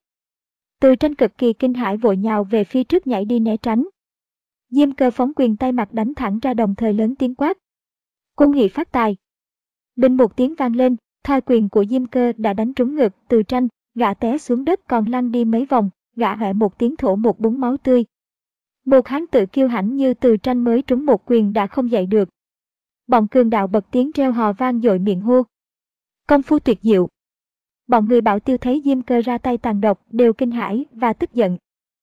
Từ Tranh cực kỳ kinh hãi vội nhào về phía trước nhảy đi né tránh. Diêm Cơ phóng quyền tay mặt đánh thẳng ra đồng thời lớn tiếng quát: cung hỷ phát tài. Đinh một tiếng vang lên, thoi quyền của Diêm Cơ đã đánh trúng ngực Từ Tranh, gã té xuống đất còn lăn đi mấy vòng, gã hẹ một tiếng thổ một búng máu tươi. Một hán tự kiêu hãnh như Từ Tranh mới trúng một quyền đã không dậy được. Bọn cường đạo bật tiếng reo hò vang dội miệng hô: công phu tuyệt diệu. Bọn người bảo tiêu thấy Diêm Cơ ra tay tàn độc đều kinh hãi và tức giận.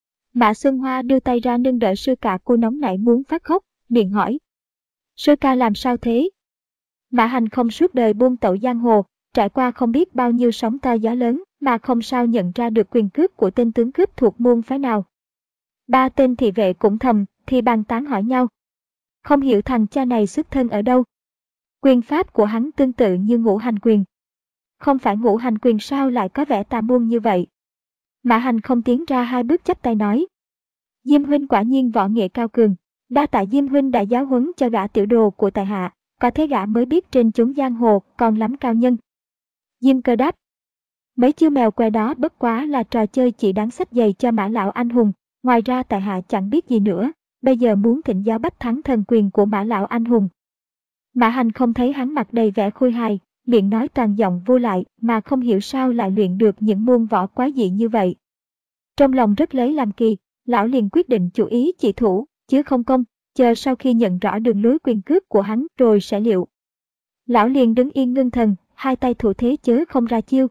Mã Xuân Hoa đưa tay ra nâng đỡ sư ca cô nóng nảy muốn phát khóc, miệng hỏi: sư ca làm sao thế? Mã Hành không suốt đời buôn tẩu giang hồ, trải qua không biết bao nhiêu sóng to gió lớn mà không sao nhận ra được quyền cướp của tên tướng cướp thuộc môn phái nào. Ba tên thị vệ cũng thầm thì bàn tán hỏi nhau. Không hiểu thằng cha này xuất thân ở đâu. Quyền pháp của hắn tương tự như Ngũ Hành Quyền. Không phải Ngũ Hành Quyền sao lại có vẻ tà môn như vậy? Mã Hành không tiến ra hai bước chắp tay nói: Diêm huynh quả nhiên võ nghệ cao cường, đa tạ Diêm huynh đã giáo huấn cho gã tiểu đồ của tại hạ, có thế gã mới biết trên chốn giang hồ còn lắm cao nhân. Diêm Cơ đáp: mấy chiêu mèo que đó bất quá là trò chơi chỉ đáng xách giày cho Mã lão anh hùng, ngoài ra tại hạ chẳng biết gì nữa, bây giờ muốn thỉnh giáo bách thắng thần quyền của Mã lão anh hùng. Mã Hành không thấy hắn mặt đầy vẻ khôi hài, miệng nói toàn giọng vô lại mà không hiểu sao lại luyện được những môn võ quái dị như vậy. Trong lòng rất lấy làm kỳ, lão liền quyết định chủ ý chỉ thủ, chứ không công, chờ sau khi nhận rõ đường lối quyền cước của hắn rồi sẽ liệu. Lão liền đứng yên ngưng thần, hai tay thủ thế chớ không ra chiêu.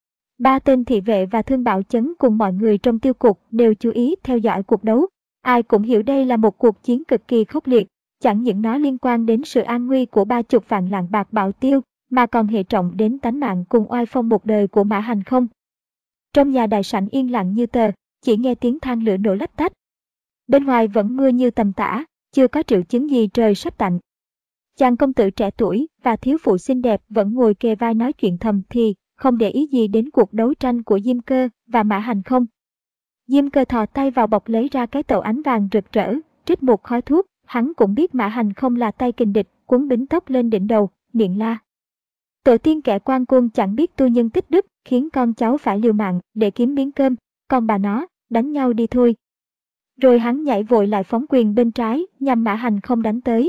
Ba tên thị vệ và Thương Bảo Chấn cùng mọi người trong tiêu cục đều chú ý theo dõi cuộc đấu. Ai cũng hiểu đây là một cuộc chiến cực kỳ khốc liệt, chẳng những nó liên quan đến sự an nguy của ba chục vạn lạng bạc Bảo Tiêu, mà còn hệ trọng đến tánh mạng cùng oai phong một đời của Mã Hành không. Trong nhà đại sảnh yên lặng như tờ, chỉ nghe tiếng than lửa nổ lách tách. Bên ngoài vẫn mưa như tầm tã, chưa có triệu chứng gì trời sắp tạnh. Chàng công tử trẻ tuổi và thiếu phụ xinh đẹp vẫn ngồi kề vai nói chuyện thầm thì, không để ý gì đến cuộc đấu tranh của Diêm Cơ và Mã Hành không. Diêm Cơ thò tay vào bọc lấy ra cái tàu ánh vàng rực rỡ, trích một khói thuốc, hắn cũng biết Mã Hành không là tay kình địch, cuốn bính tóc lên đỉnh đầu, miệng la: tổ tiên kẻ quan côn chẳng biết tu nhân tích đức, khiến con cháu phải liều mạng để kiếm miếng cơm, con bà nó, đánh nhau đi thôi. Rồi hắn nhảy vội lại phóng quyền bên trái, nhằm Mã Hành Không đánh tới.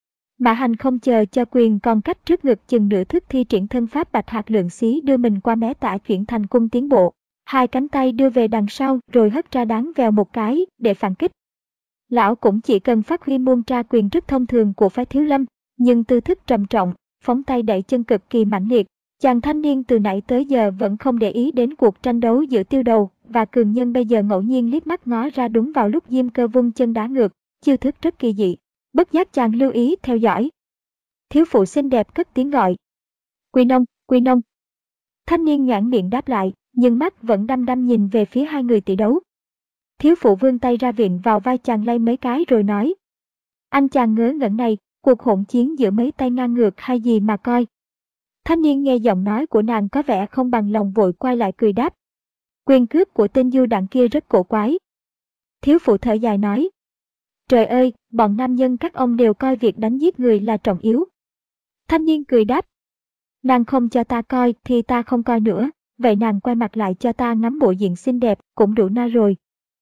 Mã Hành Không chờ cho quyền còn cách trước ngực chừng nửa thước thi triển thân pháp bạch hạt lượng xí đưa mình qua mé tả chuyển thành cung tiến bộ. Hai cánh tay đưa về đằng sau rồi hất ra đáng vèo một cái để phản kích. Lão cũng chỉ cần phát huy môn tra quyền rất thông thường của phái Thiếu Lâm, nhưng tư thức trầm trọng, phóng tay đẩy chân cực kỳ mãnh liệt. Chàng thanh niên từ nãy tới giờ vẫn không để ý đến cuộc tranh đấu giữa Tiêu Đầu và Cường Nhân bây giờ ngẫu nhiên liếc mắt ngó ra đúng vào lúc Diêm Cơ vung chân đá ngược, chiêu thức rất kỳ dị. Bất giác chàng lưu ý theo dõi. Thiếu phụ xinh đẹp cất tiếng gọi. Quy Nông, Quy Nông. Thanh niên nhoẻn miệng đáp lại, nhưng mắt vẫn đăm đăm nhìn về phía hai người tỷ đấu. Thiếu phụ vươn tay ra viện vào vai chàng lay mấy cái rồi nói. Anh chàng ngớ ngẩn này, cuộc hỗn chiến giữa mấy tay ngang ngược hay gì mà coi. Thanh niên nghe giọng nói của nàng có vẻ không bằng lòng vội quay lại cười đáp. Quyền cướp của tên du đảng kia rất cổ quái. Thiếu phụ thở dài nói. Trời ơi, bọn nam nhân các ông đều coi việc đánh giết người là trọng yếu. Thanh niên cười đáp. Nàng không cho ta coi thì ta không coi nữa, vậy nàng quay mặt lại cho ta ngắm bộ diện xinh đẹp cũng đủ na rồi.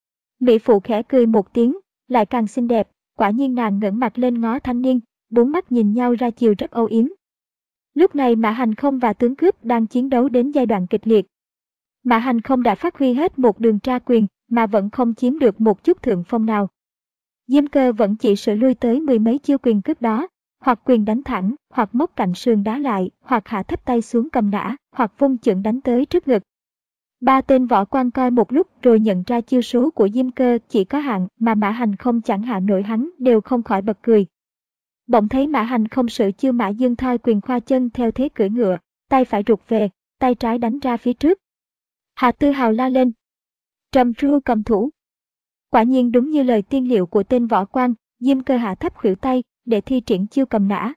Mỹ phụ khẽ cười một tiếng, lại càng xinh đẹp, quả nhiên nàng ngẩng mặt lên ngó thanh niên, bốn mắt nhìn nhau ra chiều rất âu yếm. Lúc này Mã Hành Không và tướng cướp đang chiến đấu đến giai đoạn kịch liệt. Mã Hành Không đã phát huy hết một đường tra quyền mà vẫn không chiếm được một chút thượng phong nào. Diêm Cơ vẫn chỉ sử lui tới mười mấy chiêu quyền cướp đó, hoặc quyền đánh thẳng, hoặc móc cạnh sườn đá lại, hoặc hạ thấp tay xuống cầm nã, hoặc vung chưởng đánh tới trước ngực. Ba tên võ quan coi một lúc rồi nhận ra chiêu số của Diêm Cơ chỉ có hạn mà Mã Hành Không chẳng hạ nổi hắn đều không khỏi bật cười. Bỗng thấy Mã Hành Không sử chiêu Mã Dương Thoi quyền khoa chân theo thế cưỡi ngựa, tay phải rụt về, tay trái đánh ra phía trước. Hạ Tư Hào la lên. Trầm Ru cầm thủ. Quả nhiên đúng như lời tiên liệu của tên võ quan, Diêm Cơ hạ thấp khuỷu tay để thi triển chiêu cầm nã.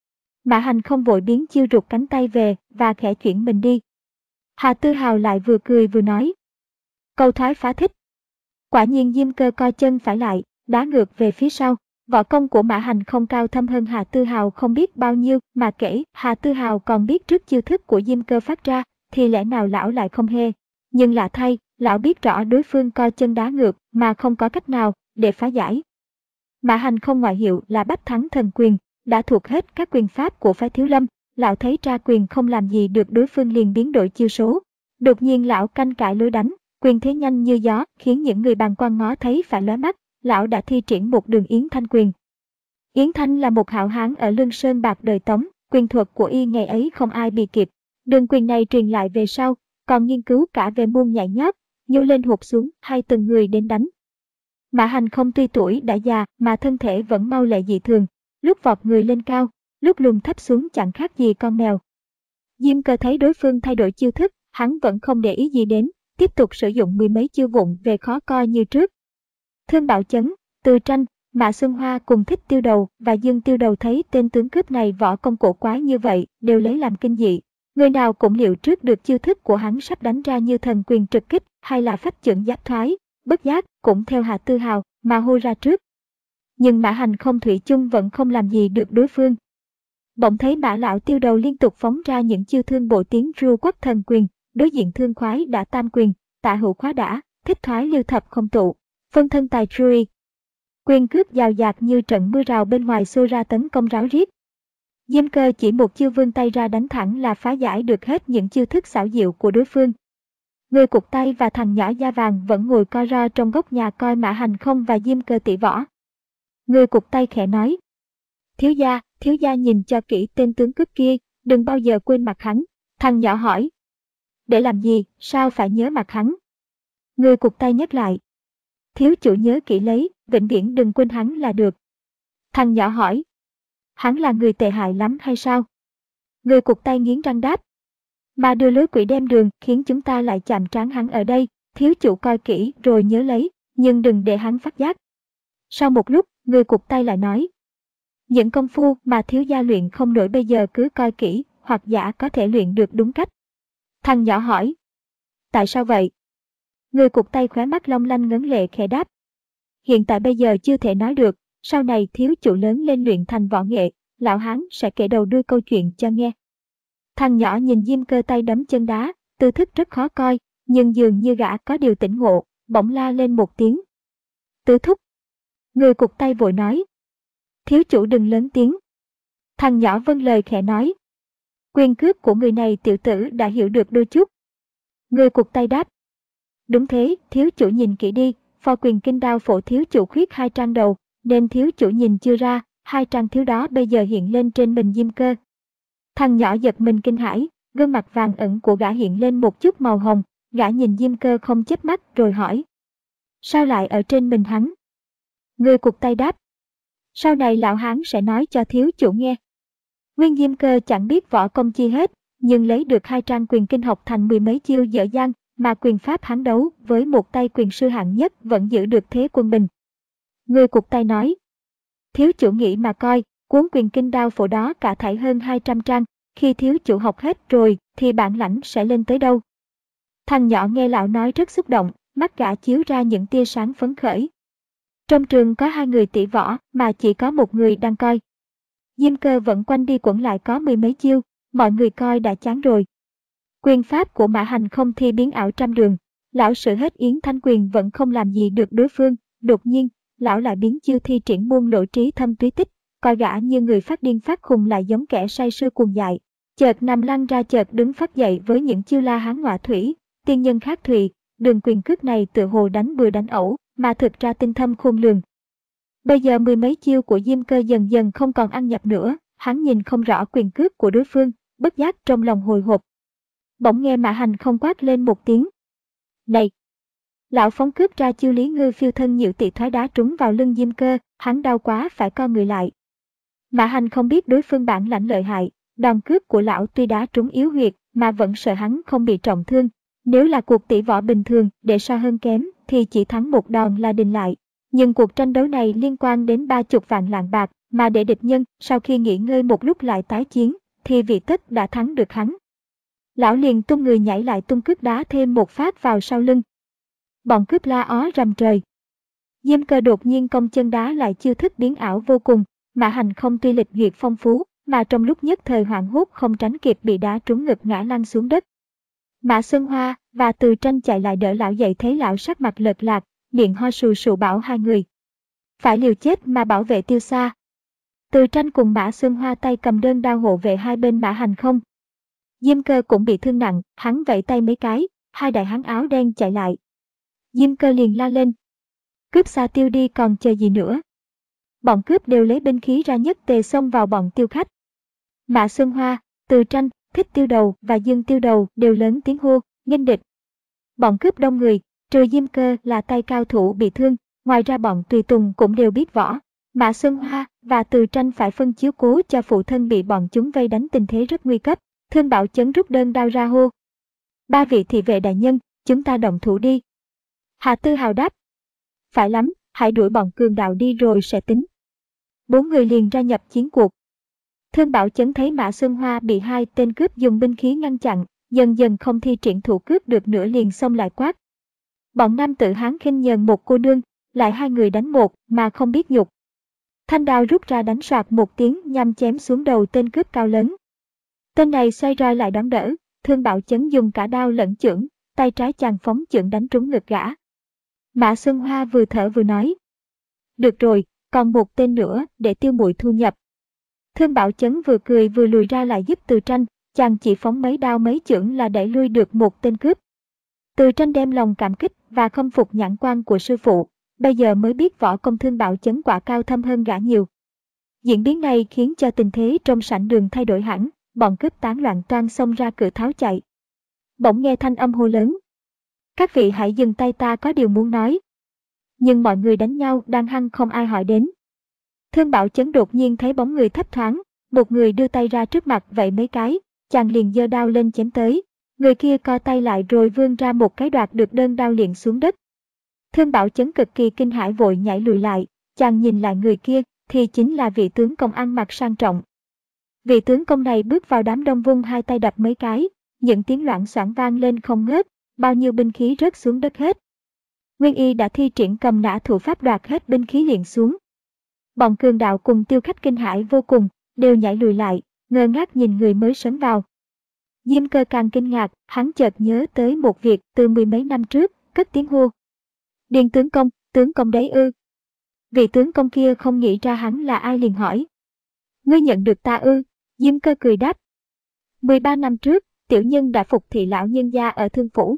Mã Hành Không vội biến chiêu rụt cánh tay về và khẽ chuyển mình đi. Hạ Tư Hào lại vừa cười vừa nói. Câu thoái phá thích. Quả nhiên Diêm Cơ co chân phải lại, đá ngược về phía sau. Võ công của Mã Hành Không cao thâm hơn Hà Tư Hào không biết bao nhiêu, mà kể Hà Tư Hào còn biết trước chiêu thức của Diêm Cơ phát ra, thì lẽ nào lão lại không hề. Nhưng lạ thay, lão biết rõ đối phương co chân đá ngược mà không có cách nào để phá giải. Mã Hành Không ngoại hiệu là Bách Thắng Thần Quyền, đã thuộc hết các quyền pháp của phái Thiếu Lâm, lão thấy tra quyền không làm gì được đối phương liền biến đổi chiêu số. Đột nhiên lão canh cải lối đánh, quyền thế nhanh như gió khiến những người bàng quan ngó thấy phải lóe mắt. Lão đã thi triển một đường Yến Thanh quyền. Yến Thanh là một hảo hán ở Lương Sơn Bạc đời Tống, quyền thuật của y ngày ấy không ai bì kịp. Đường quyền này truyền lại về sau, còn nghiên cứu cả về môn nhảy nhót, nhô lên hụt xuống hay từng người đến đánh. Mã Hành Không tuy tuổi đã già mà thân thể vẫn mau lẹ dị thường, lúc vọt người lên cao, lúc lùn thấp xuống chẳng khác gì con mèo. Diêm Cơ thấy đối phương thay đổi chiêu thức, hắn vẫn không để ý gì đến, tiếp tục sử dụng mười mấy chiêu vụng về khó coi như trước. Thương Bảo Chấn, Từ Tranh, Mã Xuân Hoa cùng Thích Tiêu Đầu và Dương Tiêu Đầu thấy tên tướng cướp này võ công cổ quái như vậy đều lấy làm kinh dị. Người nào cũng liệu trước được chiêu thức của hắn sắp đánh ra như thần quyền trực kích hay là phách chưởng giáp thoái, bất giác cũng theo Hạ Tư Hào mà hô ra trước. Nhưng Mã Hành Không thủy chung vẫn không làm gì được đối phương. Bỗng thấy Mã Lão Tiêu Đầu liên tục phóng ra những chiêu thương bộ tiếng ru quất thần quyền, đối diện thương khoái đã tam quyền, tạ hữu khóa đã, thích thoái lưu thập không tụ. Phân thân tài truy. Quyền cướp dào dạt như trận mưa rào bên ngoài xô ra tấn công ráo riết. Diêm Cơ chỉ một chiêu vươn tay ra đánh thẳng là phá giải được hết những chiêu thức xảo diệu của đối phương. Người cụt tay và thằng nhỏ da vàng vẫn ngồi co ro trong góc nhà coi Mã Hành Không và Diêm Cơ tỷ võ. Người cụt tay khẽ nói. Thiếu gia, thiếu gia nhìn cho kỹ tên tướng cướp kia, đừng bao giờ quên mặt hắn. Thằng nhỏ hỏi. Để làm gì, sao phải nhớ mặt hắn? Người cụt tay nhắc lại. Thiếu chủ nhớ kỹ lấy, vĩnh viễn đừng quên hắn là được. Thằng nhỏ hỏi. Hắn là người tệ hại lắm hay sao? Người cụt tay nghiến răng đáp. Mà đưa lối quỷ đem đường khiến chúng ta lại chạm trán hắn ở đây, thiếu chủ coi kỹ rồi nhớ lấy, nhưng đừng để hắn phát giác. Sau một lúc, người cụt tay lại nói. Những công phu mà thiếu gia luyện không nổi bây giờ cứ coi kỹ, hoặc giả có thể luyện được đúng cách. Thằng nhỏ hỏi. Tại sao vậy? Người cụt tay khóe mắt long lanh ngấn lệ khẽ đáp. Hiện tại bây giờ chưa thể nói được, sau này thiếu chủ lớn lên luyện thành võ nghệ, lão hán sẽ kể đầu đuôi câu chuyện cho nghe. Thằng nhỏ nhìn Diêm Cơ tay đấm chân đá, tư thức rất khó coi, nhưng dường như gã có điều tỉnh ngộ, bỗng la lên một tiếng. Tứ thúc. Người cụt tay vội nói. Thiếu chủ đừng lớn tiếng. Thằng nhỏ vâng lời khẽ nói. Quyền cước của người này tiểu tử đã hiểu được đôi chút. Người cụt tay đáp. Đúng thế, thiếu chủ nhìn kỹ đi, phò quyền kinh đao phổ thiếu chủ khuyết hai trang đầu, nên thiếu chủ nhìn chưa ra, hai trang thiếu đó bây giờ hiện lên trên mình Diêm Cơ. Thằng nhỏ giật mình kinh hãi, gương mặt vàng ẩn của gã hiện lên một chút màu hồng, gã nhìn Diêm Cơ không chớp mắt rồi hỏi. Sao lại ở trên mình hắn? Người cụt tay đáp. Sau này lão hán sẽ nói cho thiếu chủ nghe. Nguyên Diêm Cơ chẳng biết võ công chi hết, nhưng lấy được hai trang quyền kinh học thành mười mấy chiêu dở dang, mà quyền pháp hắn đấu với một tay quyền sư hạng nhất vẫn giữ được thế quân bình. Người cụt tay nói. Thiếu chủ nghĩ mà coi, cuốn quyền kinh đao phổ đó cả thảy hơn hai trăm trang, khi thiếu chủ học hết rồi thì bản lãnh sẽ lên tới đâu. Thằng nhỏ nghe lão nói rất xúc động, mắt gã chiếu ra những tia sáng phấn khởi. Trong trường có hai người tỷ võ mà chỉ có một người đang coi. Diêm Cơ vẫn quanh đi quẩn lại có mười mấy chiêu, mọi người coi đã chán rồi. Quyền pháp của Mã Hành không thi biến ảo trăm đường, lão sử hết Yến Thanh quyền vẫn không làm gì được đối phương, đột nhiên, lão lại biến chiêu thi triển muôn lộ trí thâm túy tích, coi gã như người phát điên phát khùng lại giống kẻ say sưa cuồng dại. Chợt nằm lăn ra chợt đứng phát dậy với những chiêu la hán ngọa thủy, tiên nhân khác thùy, đường quyền cước này tựa hồ đánh bừa đánh ẩu, mà thực ra tinh thâm khôn lường. Bây giờ mười mấy chiêu của Diêm Cơ dần dần không còn ăn nhập nữa, hắn nhìn không rõ quyền cước của đối phương, bất giác trong lòng hồi hộp. Bỗng nghe Mã Hành không quát lên một tiếng. Này! Lão phóng cước ra chiêu Lý Ngư phiêu thân nhự tị thoái đá trúng vào lưng Diêm Cơ, hắn đau quá phải co người lại. Mã Hành không biết đối phương bản lãnh lợi hại, đòn cước của lão tuy đá trúng yếu huyệt mà vẫn sợ hắn không bị trọng thương. Nếu là cuộc tỷ võ bình thường để so hơn kém thì chỉ thắng một đòn là đình lại. Nhưng cuộc tranh đấu này liên quan đến ba chục vạn lạng bạc, mà để địch nhân sau khi nghỉ ngơi một lúc lại tái chiến, thì vị tất đã thắng được hắn. Lão liền tung người nhảy lại tung cước đá thêm một phát vào sau lưng. Bọn cướp la ó rầm trời. Diêm Cơ đột nhiên công chân đá lại chiêu thức biến ảo vô cùng, Mã Hành không tuy lịch duyệt phong phú, mà trong lúc nhất thời hoảng hốt không tránh kịp bị đá trúng ngực ngã lăn xuống đất. Mã Xuân Hoa và Từ Tranh chạy lại đỡ lão dậy, thấy lão sắc mặt lệch lạc, miệng ho sù sù bảo hai người. Phải liều chết mà bảo vệ Tiêu Xa. Từ Tranh cùng Mã Xuân Hoa tay cầm đơn đao hộ vệ hai bên Mã Hành không. Diêm Cơ cũng bị thương nặng, hắn vẫy tay mấy cái, hai đại hán áo đen chạy lại. Diêm Cơ liền la lên. Cướp Xa Tiêu đi còn chờ gì nữa. Bọn cướp đều lấy binh khí ra nhất tề xông vào bọn Tiêu khách. Mã Xuân Hoa, Từ Tranh, Thích Tiêu Đầu và Dương Tiêu Đầu đều lớn tiếng hô, nghênh địch. Bọn cướp đông người, trừ Diêm Cơ là tay cao thủ bị thương, ngoài ra bọn tùy tùng cũng đều biết võ. Mã Xuân Hoa và Từ Tranh phải phân chiếu cố cho phụ thân bị bọn chúng vây đánh, tình thế rất nguy cấp. Thương Bảo Chấn rút đơn đao ra hô. Ba vị thị vệ đại nhân, chúng ta động thủ đi. Hạ Tư Hào đáp. Phải lắm, hãy đuổi bọn cường đạo đi rồi sẽ tính. Bốn người liền ra nhập chiến cuộc. Thương Bảo Chấn thấy Mã Xuân Hoa bị hai tên cướp dùng binh khí ngăn chặn, dần dần không thi triển thủ cướp được nữa liền xông lại quát. Bọn nam tự Hán khinh nhờn một cô nương, lại hai người đánh một mà không biết nhục. Thanh đao rút ra đánh soạt một tiếng nhằm chém xuống đầu tên cướp cao lớn. Tên này xoay roi lại đón đỡ, Thương Bảo Chấn dùng cả đao lẫn chưởng, tay trái chàng phóng chưởng đánh trúng ngực gã. Mã Xuân Hoa vừa thở vừa nói. Được rồi, còn một tên nữa để Tiêu muội thu nhập. Thương Bảo Chấn vừa cười vừa lùi ra lại giúp Từ Tranh, chàng chỉ phóng mấy đao mấy chưởng là đẩy lui được một tên cướp. Từ Tranh đem lòng cảm kích và khâm phục nhãn quan của sư phụ, bây giờ mới biết võ công Thương Bảo Chấn quả cao thâm hơn gã nhiều. Diễn biến này khiến cho tình thế trong sảnh đường thay đổi hẳn, bọn cướp tán loạn toan xông ra cửa tháo chạy. Bỗng nghe thanh âm hô lớn. Các vị hãy dừng tay, ta có điều muốn nói. Nhưng mọi người đánh nhau đang hăng không ai hỏi đến. Thương Bảo Chấn đột nhiên thấy bóng người thấp thoáng, một người đưa tay ra trước mặt vậy mấy cái, chàng liền giơ đao lên chém tới. Người kia co tay lại rồi vươn ra một cái đoạt được đơn đao liền xuống đất. Thương Bảo Chấn cực kỳ kinh hãi vội nhảy lùi lại, chàng nhìn lại người kia thì chính là vị tướng công ăn mặc sang trọng. Vị tướng công này bước vào đám đông vung hai tay đập mấy cái, những tiếng loảng xoảng vang lên không ngớt, bao nhiêu binh khí rớt xuống đất hết. Nguyên Y đã thi triển cầm nã thủ pháp đoạt hết binh khí liền xuống. Bọn cường đạo cùng Tiêu khách kinh hãi vô cùng, đều nhảy lùi lại, ngơ ngác nhìn người mới sấn vào. Diêm Cơ càng kinh ngạc, hắn chợt nhớ tới một việc từ mười mấy năm trước, cất tiếng hô. Điền tướng công, tướng công đấy ư? Vị tướng công kia không nghĩ ra hắn là ai liền hỏi. Ngươi nhận được ta ư? Diêm Cơ cười đáp. mười ba năm trước, tiểu nhân đã phục thị lão nhân gia ở Thương Phủ.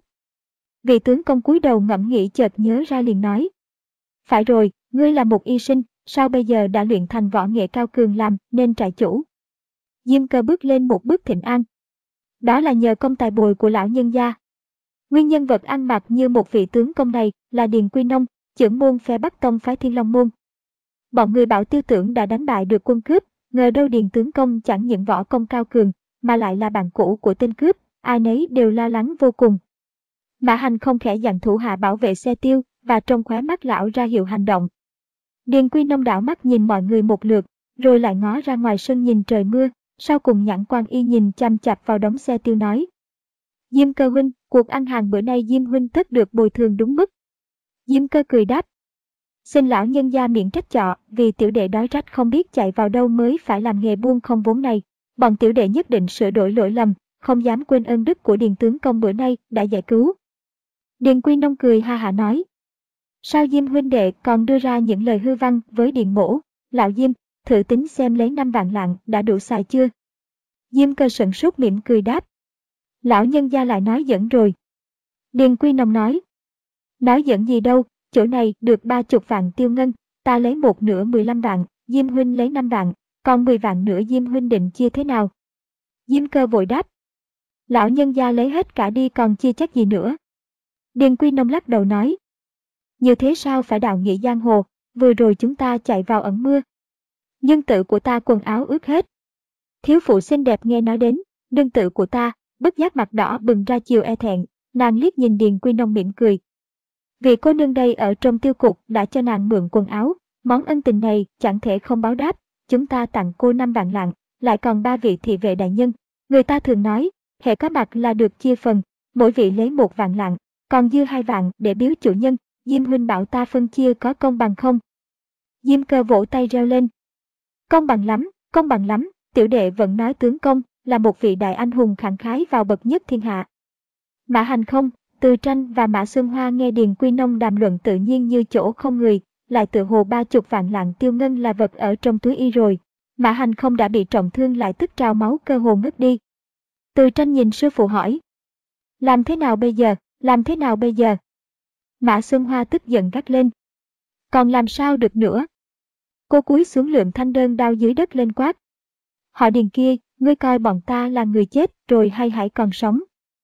Vị tướng công cúi đầu ngẫm nghĩ chợt nhớ ra liền nói. Phải rồi, ngươi là một y sinh, sao bây giờ đã luyện thành võ nghệ cao cường làm nên trại chủ? Diêm Cơ bước lên một bước thỉnh an. Đó là nhờ công tài bồi của lão nhân gia. Nguyên nhân vật ăn mặc như một vị tướng công này là Điền Quy Nông, trưởng môn phe Bắc Tông phái Thiên Long môn. Bọn người bảo Tiêu Tưởng đã đánh bại được quân cướp, ngờ đâu Điền tướng công chẳng những võ công cao cường, mà lại là bạn cũ của tên cướp, ai nấy đều lo lắng vô cùng. Mã Hành không khẽ dặn thủ hạ bảo vệ xe Tiêu, và trong khóe mắt lão ra hiệu hành động. Điền Quy Nông đảo mắt nhìn mọi người một lượt, rồi lại ngó ra ngoài sân nhìn trời mưa, sau cùng nhãn quan y nhìn chăm chạp vào đống xe Tiêu nói. Diêm Cơ huynh, cuộc ăn hàng bữa nay Diêm huynh tất được bồi thường đúng mức. Diêm Cơ cười đáp. Xin lão nhân gia miễn trách chọ, vì tiểu đệ đói rách không biết chạy vào đâu mới phải làm nghề buôn không vốn này. Bọn tiểu đệ nhất định sửa đổi lỗi lầm, không dám quên ơn đức của Điền tướng công bữa nay đã giải cứu. Điền Quy Nông cười ha hả nói. Sao Diêm huynh đệ còn đưa ra những lời hư văn với Điền mỗ? Lão Diêm, thử tính xem lấy năm vạn lạng đã đủ xài chưa? Diêm Cơ sững sốt mỉm cười đáp. Lão nhân gia lại nói giỡn rồi. Điền Quy Nông nói. Nói giỡn gì đâu, chỗ này được ba chục vạn tiêu ngân, ta lấy một nửa mười lăm vạn, Diêm huynh lấy năm vạn, còn mười vạn nữa Diêm huynh định chia thế nào? Diêm Cơ vội đáp. Lão nhân gia lấy hết cả đi còn chia chắc gì nữa? Điền Quy Nông lắc đầu nói. Như thế sao phải đạo nghĩa giang hồ, vừa rồi chúng ta chạy vào ẩn mưa. Nhân tử của ta quần áo ướt hết. Thiếu phụ xinh đẹp nghe nói đến, nương tử của ta, bất giác mặt đỏ bừng ra chiều e thẹn, nàng liếc nhìn Điền Quy Nông mỉm cười. Vì cô nương đây ở trong tiêu cục đã cho nàng mượn quần áo, món ân tình này chẳng thể không báo đáp, chúng ta tặng cô năm vạn lạng, lại còn ba vị thị vệ đại nhân. Người ta thường nói, hệ có mặt là được chia phần, mỗi vị lấy một vạn lạng, còn dư hai vạn để biếu chủ nhân, Diêm huynh bảo ta phân chia có công bằng không? Diêm Cơ vỗ tay reo lên. Công bằng lắm, công bằng lắm, tiểu đệ vẫn nói tướng công là một vị đại anh hùng khẳng khái vào bậc nhất thiên hạ. Mã Hành không, Từ Tranh và Mã Xuân Hoa nghe Điền Quy Nông đàm luận tự nhiên như chỗ không người, lại tự hồ ba chục vạn lạng tiêu ngân là vật ở trong túi y rồi. Mã Hành không đã bị trọng thương lại tức trào máu cơ hồ ngất đi. Từ Tranh nhìn sư phụ hỏi. Làm thế nào bây giờ, làm thế nào bây giờ? Mã Xuân Hoa tức giận gắt lên. Còn làm sao được nữa? Cô cúi xuống lượm thanh đơn đao dưới đất lên quát. Họ Điền kia, ngươi coi bọn ta là người chết rồi hay hãy còn sống?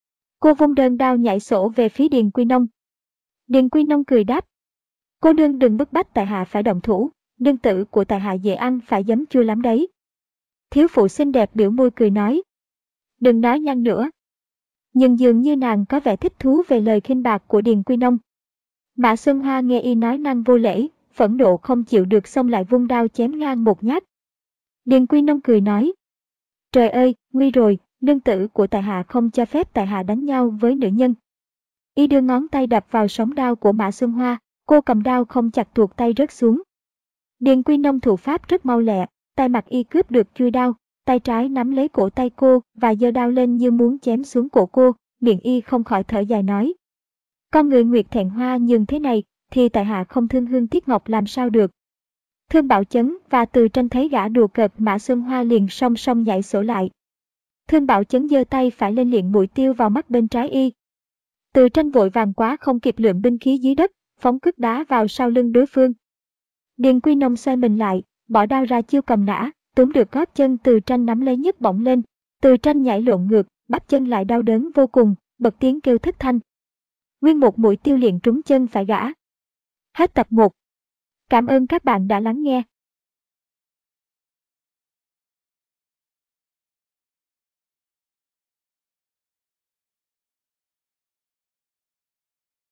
Cô vung đơn đao nhảy sổ về phía Điền Quy Nông. Điền Quy Nông cười đáp. Cô nương đừng bức bách tại hạ phải động thủ, nương tử của tại hạ dễ ăn phải giấm chua lắm đấy. Thiếu phụ xinh đẹp biểu môi cười nói. Đừng nói nhăn nữa. Nhưng dường như nàng có vẻ thích thú về lời khinh bạc của Điền Quy Nông. Mã Xuân Hoa nghe y nói năng vô lễ, phẫn nộ không chịu được xông lại vung đao chém ngang một nhát. Điền Quy Nông cười nói. Trời ơi, nguy rồi, nương tử của tại hạ không cho phép tại hạ đánh nhau với nữ nhân. Y đưa ngón tay đập vào sống đao của Mã Xuân Hoa, cô cầm đao không chặt tuột tay rớt xuống. Điền Quy Nông thủ pháp rất mau lẹ, tay mặt y cướp được chui đao, tay trái nắm lấy cổ tay cô và giơ đao lên như muốn chém xuống cổ cô, miệng y không khỏi thở dài nói. Con người Nguyệt Thẹn Hoa nhường thế này, thì tại hạ không thương hương tiếc ngọc làm sao được. Thương Bảo Chấn và Từ Tranh thấy gã đùa cợt Mã Xuân Hoa liền song song nhảy sổ lại. Thương Bảo Chấn giơ tay phải lên liệng mũi tiêu vào mắt bên trái y. Từ Tranh vội vàng quá không kịp lượm binh khí dưới đất, phóng cước đá vào sau lưng đối phương. Điền Quy Nông xoay mình lại, bỏ đao ra chiêu cầm nã, túm được gót chân Từ Tranh nắm lấy nhấc bổng lên. Từ Tranh nhảy lộn ngược, bắp chân lại đau đớn vô cùng, bật tiếng kêu thất thanh. Nguyên một mũi tiêu liền trúng chân phải gã. Hết tập một. Cảm ơn các bạn đã lắng nghe.